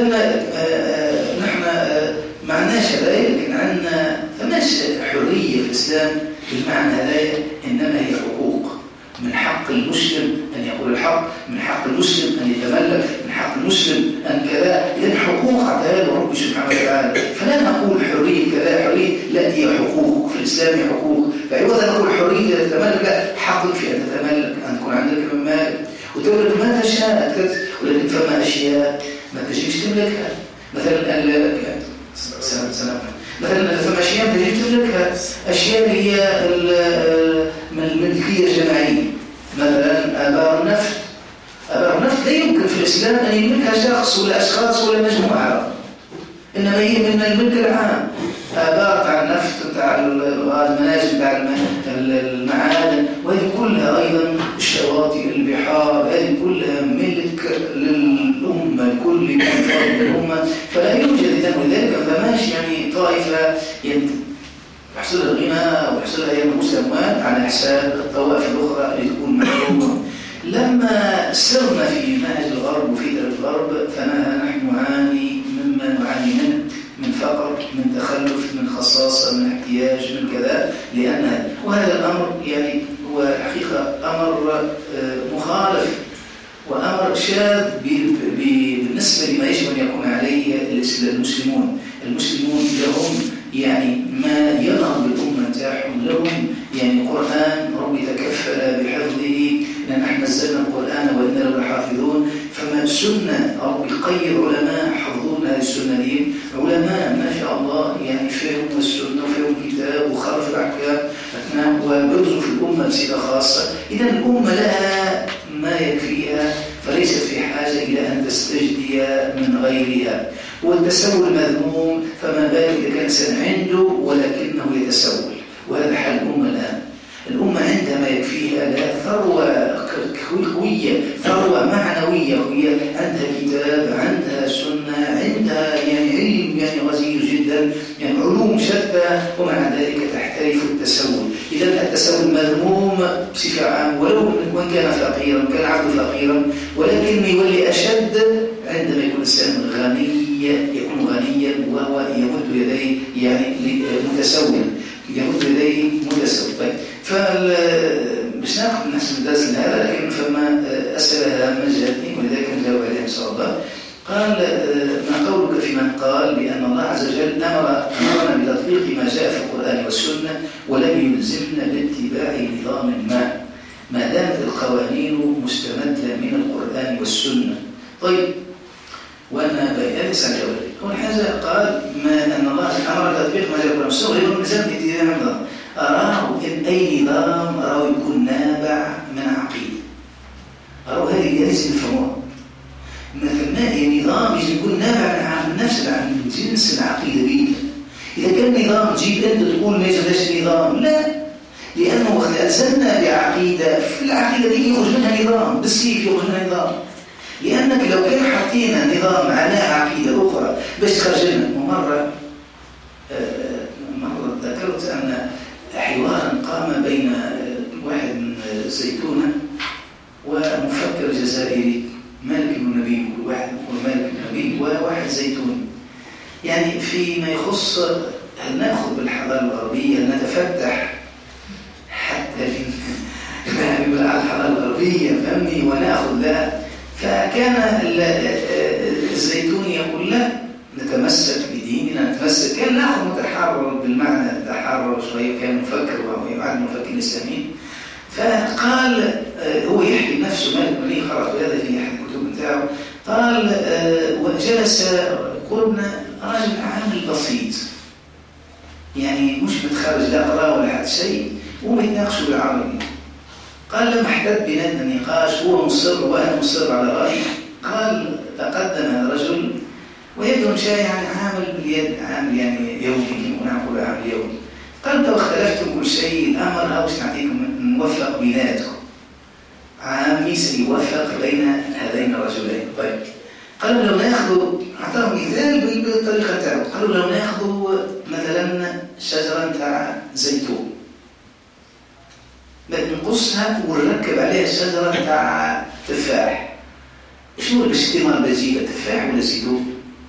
Speaker 2: نحن معناش ذلك، لكن عندنا فماش حرية في الإسلام بالمعنى هذا، إنما هي حقوق. من حق المسلم أن يقول الحق، من حق المسلم أن يتملك، من حق المسلم أن كذا. إذن حقوق عطاها ربي سبحانه وتعالى. فلا نقول حرية كذا حرية، لا هي حقوق في الإسلام حقوق. فعوض أن نقول حرية التملك لا، حق في أن تتملك، أن تكون عندك من مال وتملك ما تشاء. ولكن فما أشياء ما تجيش تملكها، مثلا سلام سلام مثلا فما أشياء ما تجيش تملكها، أشياء اللي هي من الملكية الجماعية، مثلا آبار النفط. آبار النفط لا يمكن في الإسلام أن يملكها شخص ولا أشخاص ولا مجموعة، إنما هي من الملك العام. آبار تاع النفط، تاع الغاز، مناجم تاع المعادن، وهذه كلها أيضا الشواطئ، البحار، هذه كلها ملك للأمة الكل. كل فرد من الأمة، فلا يوجد إذن، ولذلك فماش يعني طائفة يعني يحصلها الغنى ويحصلها يعني المسلمات على حساب الطوائف الأخرى اللي تكون محرومة. لما سرنا في نهج الغرب وفي درب الغرب فنحن نعاني مما نعاني منه من فقر، من تخلف، من خصاصة، من احتياج، من كذا، لأن وهذا الأمر يعني هو حقيقة أمر مخالف وأمر شاذ بالنسبة لما يجب أن يكون عليه المسلمون. المسلمون لهم يعني ما ينهض بالأمة تاعهم، لهم يعني قرآن ربي تكفل بحفظه، لأن احنا نزلنا القرآن وإنا له لحافظون. فما سنة ربي قيد علماء حفظون هذه السنة دي، علماء ما شاء الله يعني فيهم السنة وفيهم كتاب وخرجوا الأحكام وبرزوا في الأمة بصفة خاصة. إذا الأمة لها ما يكفيها، فليست في حاجة إلى أن تستجدي من غيرها. والتسول مذموم، فما بالك إذا كان الإنسان عنده ولكنه يتسول، وهذا حال الأمة الآن. الأمة عندها ما يكفيها، لها ثروة قوية، ثروة معنوية قوية، عندها كتاب، عندها سنة، عندها يعني علم يعني غزير جدا، يعني علوم شتى، ومع ذلك تحترف التسول. إذا التسول مذموم بصفة عامة، ولو وإن كان فقيرا، كان عبد فقيرا، ولكن يولي أشد عندما يكون الإنسان غني، يكون غنيا وهو يمد يديه يعني متسولا، يمد يديه متسولا. فمش ناخذ نحسن الدرس لهذا، لكن فما أسئلة هامة جاتني ولذلك نجاوب عليها إن شاء الله. قال ما قولك في من قال بأن الله عز وجل أمر أمرنا بتطبيق ما جاء في القرآن والسنة ولم يلزمنا باتباع نظام ما ما دامت القوانين مستمدة من القرآن والسنة. طيب وأنا بيان سنجاوب. أول حاجة قال ما أن الله أمر بتطبيق ما جاء في القرآن والسنة ولم يلزمنا باتباع نظام. أراه إن أي نظام أراه يكون نابع من عقيدة، أراه هذه لازم نفهموها. مثلا النظام يجب يكون نابع من نفس من جنس العقيدة بيك. إذا كان نظام تجيب أنت تقول ما يجبش نظام، لا، لأنه وقت ألزمنا بعقيدة، في العقيدة دي يخرج منها نظام، بالسيف يخرج منها نظام. لأنك لو كان حاطينا نظام على عقيدة أخرى باش تخرج لنا. ومرة مرة ذكرت أن حوارا قام بين واحد من زيتونة ومفكر جزائري مالك بن نبي، واحد يقول مالك بن نبي وواحد زيتوني، يعني فيما يخص هل نأخذ بالحضارة الغربية، نتفتح حتى في الحضارة الغربية فهمني ونأخذ لها. فكان الزيتوني يقول لا، نتمسك بديننا، نتمسك، كان نأخذ متحرر بالمعنى التحرر شوية، كان مفكر ويعد مفكر الإسلاميين. فقال هو يحكي بنفسه مالك بن نبي، خرج هذا في أحد الكتب بتاعه، قال وجلس قلنا راجل عامل بسيط يعني مش متخرج لا قراءة ولا حتى شيء، ومتناقشوا بالعربي. قال لما احتد بيننا النقاش هو مصر وأنا مصر على رأيي، قال تقدم هذا الرجل ويبدو مشى يعني عامل باليد، عامل يعني يومي، ونقول عامل يومي. قال لو اختلفتم كل شيء الأمر هاوش نعطيكم نوفق بيناتكم، عامي سيوفق بين هذين الرجلين. طيب قالوا لو ناخذوا، أعطاهم مثال بالطريقة تاعو، قالوا لو ناخذوا مثلا شجرة تاع زيتون نقصها ونركب عليها الشجرة تاع تفاح، شنو الاستعمال بجيبة تفاح ولا زيتون؟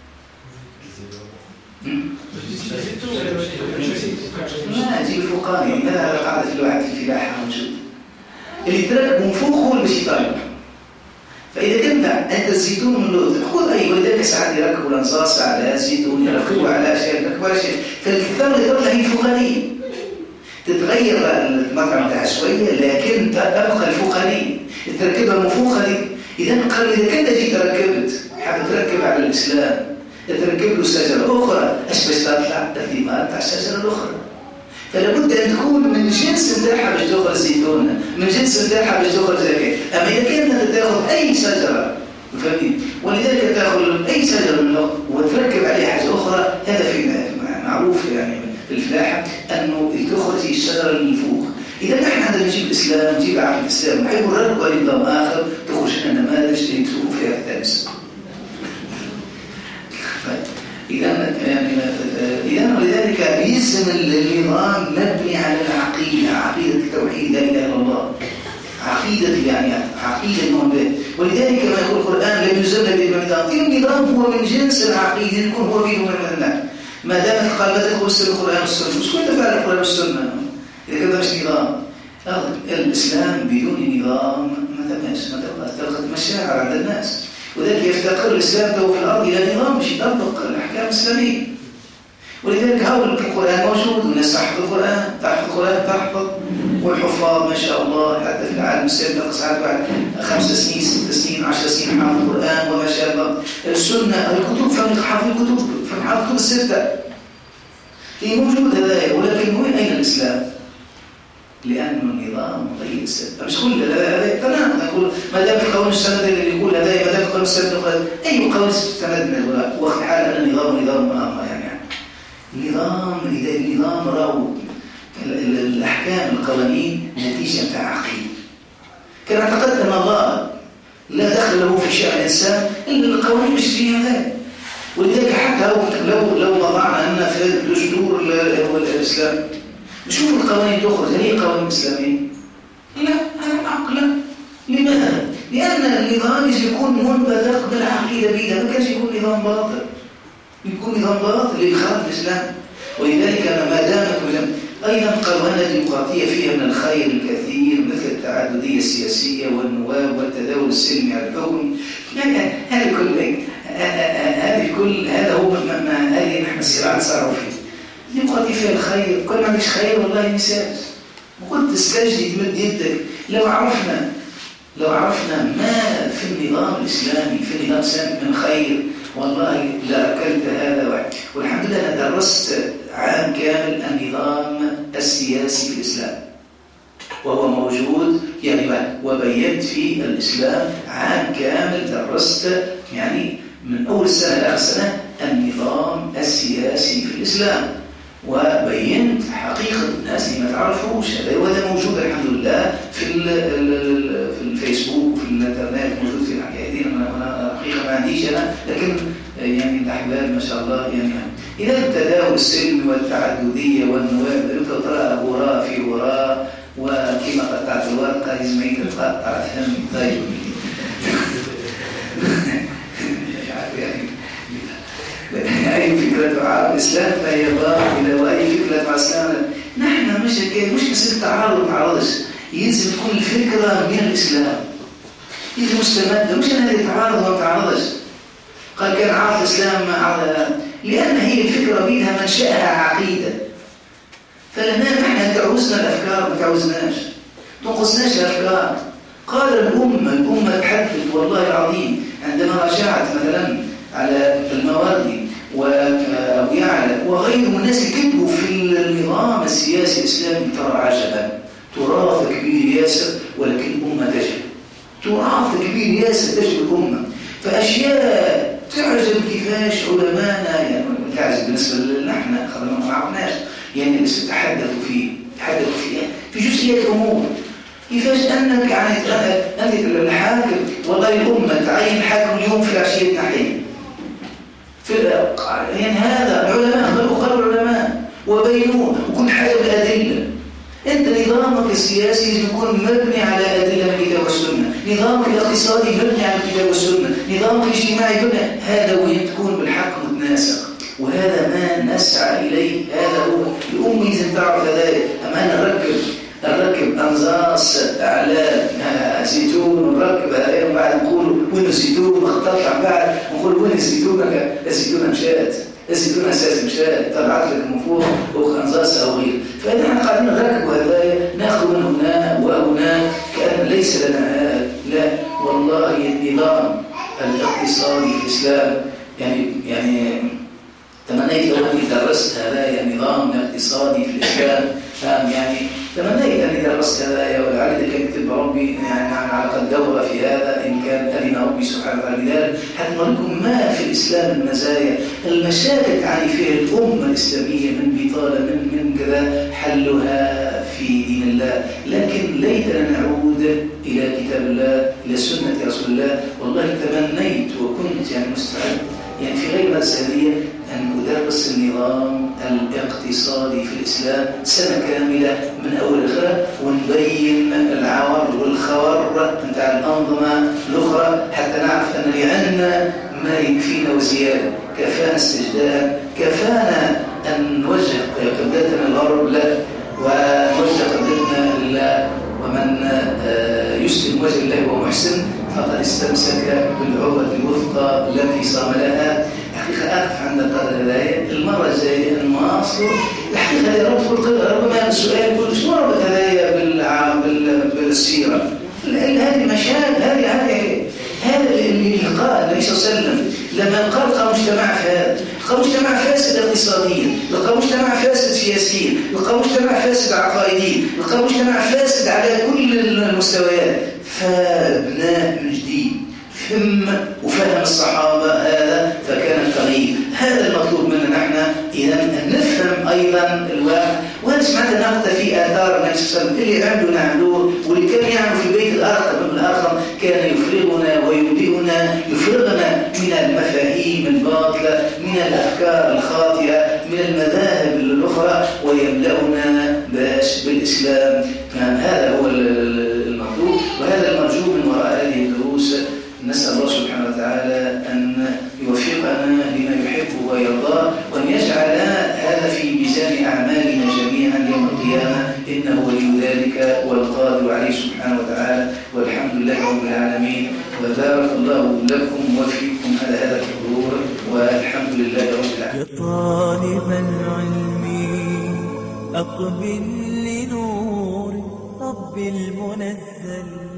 Speaker 2: لا جيب فوقاني، هذا قاعدة في الواحد في الفلاحة موجود، اللي تركب من فوق هو اللي باش يطلع. فإذا كنت أنت الزيتون من لوط خذ أي، ولذلك ساعات يركبوا الأنصاص على الزيتون، يركبوا على أشياء، يركبوا على شيء، فالكثار اللي تطلع هي فوقانية، تتغير المطعم تاعها شوية لكن تبقى الفوقانية، تركبها من فوقانية. إذا قال إذا كنت جيت ركبت حاب تركب على الإسلام، تركب له شجرة أخرى، إيش باش تطلع؟ الثمار تاع الشجرة الأخرى. فلا بد أن تكون من الجنس نتاعها باش تخرج زيتونة، من الجنس نتاعها باش تخرج زكاة. أما إذا كانت تاخذ أي شجرة، فهمتني؟ ولذلك تاخذ أي شجرة من وتركب عليها حاجة أخرى، هذا في معروف يعني في الفلاحة أنه تخرج الشجرة اللي فوق. إذا نحن هذا نجيب الإسلام، نجيب عقل الإسلام، نحب نركب نظام آخر تخرج لنا نماذج تشوفوا فيها التنس. يلزم النظام مبني على العقيدة، عقيدة التوحيد لا إله إلا الله، عقيدة يعني عقيدة المؤمنين. ولذلك كما يقول القرآن لم يزل بالنظام، النظام هو من جنس العقيدة يكون هو فيه من الله. ما دامت قلبتك تقول القرآن والسنة، مش كنت تفعل القرآن والسنة إذا كان مش نظام. الإسلام بدون نظام ما تماش، ما تلقى مشاعر عند الناس، وذلك يفتقر الإسلام تو في الأرض إلى نظام مش يطبق الأحكام الإسلامية. ولذلك هؤلاء القرآن موجود والناس تحفظ القرآن، تحفظ القرآن تحفظ، والحفاظ ما شاء الله حتى في العالم الإسلامي تلقى ساعات بعد خمس سنين ست سنين عشر سنين حافظ القرآن وما شاء الله. السنة الكتب فهم حافظ الكتب فهم حافظ الكتب الستة هي موجود هذا، ولكن وين أين الإسلام؟ لأنه النظام غير السد. مش كل هذا تمام نقول ما دام القانون السند اللي يقول هذا ما دام القانون السند أي قانون استمد من الولاء وقت حال أن النظام نظام ما يعني النظام إذا النظام راو الأحكام القوانين نتيجة تاع عقيدة. كان اعتقد أن الله لا دخل له في شأن الإنسان إلا القوانين مش فيها ذلك. ولذلك حتى لو لو وضعنا أن في الدستور الإسلام نشوف القوانين تخرج هل هي قوانين إسلامية؟ لا أنا عقلا. لماذا؟ لأن النظام يكون منبثق بالعقيدة بيدها، ما كانش يكون نظام باطل. يكون نظام باطل لإخراج الإسلام. ولذلك أنا ما دامت أيضا قوانين الديمقراطية فيها من الخير الكثير مثل التعددية السياسية والنواب والتداول السلمي على الحكم. هذه كل هذه كل هذا هو ما هذه نحن الصراع نصارعوا فيه. الديمقراطية فيها الخير، كل ما عندكش خير والله مساج. وكنت تستجدي تمد يدك لو عرفنا لو عرفنا ما في النظام الإسلامي في النظام الإسلامي من خير والله لا أكلت هذا واحد. والحمد لله أنا درست عام كامل النظام السياسي في الإسلام وهو موجود يعني وبينت في الإسلام عام كامل درست يعني من أول سنة لآخر سنة النظام السياسي في الإسلام وبينت حقيقة الناس اللي ما تعرفوش هذا وهذا موجود الحمد لله في في الفيسبوك وفي الانترنت موجود في الحكايتين. أنا حقيقة ما عنديش أنا لكن يعني الأحباب ما شاء الله يعني إذا التداول السلمي والتعددية والنواب أنت ترى وراء في وراء وكما قطعت الورقة يزميك تقطع الهم طيب أي فكرة مع الإسلام فهي باطلة وأي فكرة مع الإسلام نحن مش مش مسألة تعارض وتعارضش يلزم تكون الفكرة من الإسلام يلزم مستمدة مش أنها تتعارض وتعارضش. قال كان عارض الإسلام على لأن هي الفكرة بيدها منشأها عقيدة فلما نحن تعوزنا الأفكار ما تعوزناش تنقصناش الأفكار. قال الأمة الأمة تحدث والله العظيم عندما رجعت مثلا على المواردي وأبو يعلى وغيره من الناس كتبوا في النظام السياسي الإسلامي ترى عجبا تراث كبير ياسر ولكن الأمة تجب تراث كبير ياسر تجب الأمة فأشياء تعجب كيفاش علماءنا يعني تعجب بالنسبة لنا احنا خلنا ما عرفناش يعني بس تحدثوا فيه تحدثوا فيه في جزئيات الأمور كيفاش أنك يعني أنت الحاكم والله الأمة تعين حاكم اليوم في العشية النحية في يعني هذا العلماء قالوا قالوا العلماء وبينوه وكل حاجة بالأدلة. أنت نظامك السياسي يكون مبني على أدلة من الكتاب والسنة، نظامك الاقتصادي مبني على الكتاب والسنة، نظامك الاجتماعي مبني هذا وين تكون بالحق متناسق وهذا ما نسعى إليه. هذا هو الأمة لازم تعرف هذا. أما أنا نركب نركب أنظاص أعلام زيتون ونركب هذا بعد نقول وين الزيتون مختطع بعد نقول وين الزيتونة الزيتونة مشات الزيتونة أساس مشات طلعت لك من فوق وأنظاص أو غير. فإذا احنا قاعدين نركب هذا ناخذ من هنا وهنا كأن ليس لنا هذا. لا والله النظام الاقتصادي في الإسلام يعني يعني تمنيت لو أني درست هذا النظام الاقتصادي في الإسلام يعني تمنيت أني درست هذا ولعل كان يكتب ربي يعني على قد دورة في هذا إن كان أذن ربي سبحانه وتعالى بذلك حتى نقول ما في الإسلام المزايا المشاكل تعاني فيها الأمة الإسلامية من بطالة من من كذا حلها في دين الله. لكن ليتنا نعود إلى كتاب الله إلى سنة رسول الله. والله تمنيت وكنت يعني مستعد يعني في غير مسألية أن أدرس النظام الاقتصادي في الإسلام سنة كاملة من أول إخرى، ونبين العوار والخور نتاع الأنظمة الأخرى حتى نعرف أن لأن ما يكفينا وزيادة. كفانا استجداء، كفانا أن نوجه قبلتنا الغرب له ونوجه قبلتنا لله، ومن يسلم وجه الله وهو محسن فقد استمسك بالعروة الوثقى التي صام لها. الحقيقة أقف عند القدر هذايا، المرة الجاية نواصل. الحقيقة ربما السؤال يقول شنو ربط هذايا بالسيرة؟ هذه مشاهد، هذه هذه هذا اللي قال النبي صلى الله عليه وسلم لما قال لقى مجتمع فاسد، لقى مجتمع فاسد اقتصاديا، لقى مجتمع فاسد سياسيا، لقى مجتمع فاسد عقائديا، لقى مجتمع فاسد على كل المستويات. فبناء من جديد فهم وفهم الصحابة هذا، فكان التغيير. هذا المطلوب منا نحن إذا أن نفهم أيضا الواقع. وأنا سمعت نقطة في آثار النبي صلى الله عليه وسلم اللي عملوا نعملوه، واللي كان يعمل في بيت الأرقم بن الأرقم كان يفرغنا ويبدئنا، يفرغنا من المفاهيم الباطلة، من الأفكار الخاطئة، من المذاهب الأخرى، ويملأنا باش بالإسلام. هذا هو المطلوب وهذا المرجو من وراء هذه الدروس. نسأل الله سبحانه وتعالى أن يوفقنا لما يحبه ويرضاه، وأن يجعل هذا في ميزان أعمالنا جميعا يوم القيامة، إنه ولي ذلك والقادر عليه سبحانه وتعالى. والحمد لله رب العالمين، وبارك الله لكم وفيكم على هذا الحضور، والحمد لله رب العالمين.
Speaker 1: يا طالب العلم أقبل لنور رب المنزل.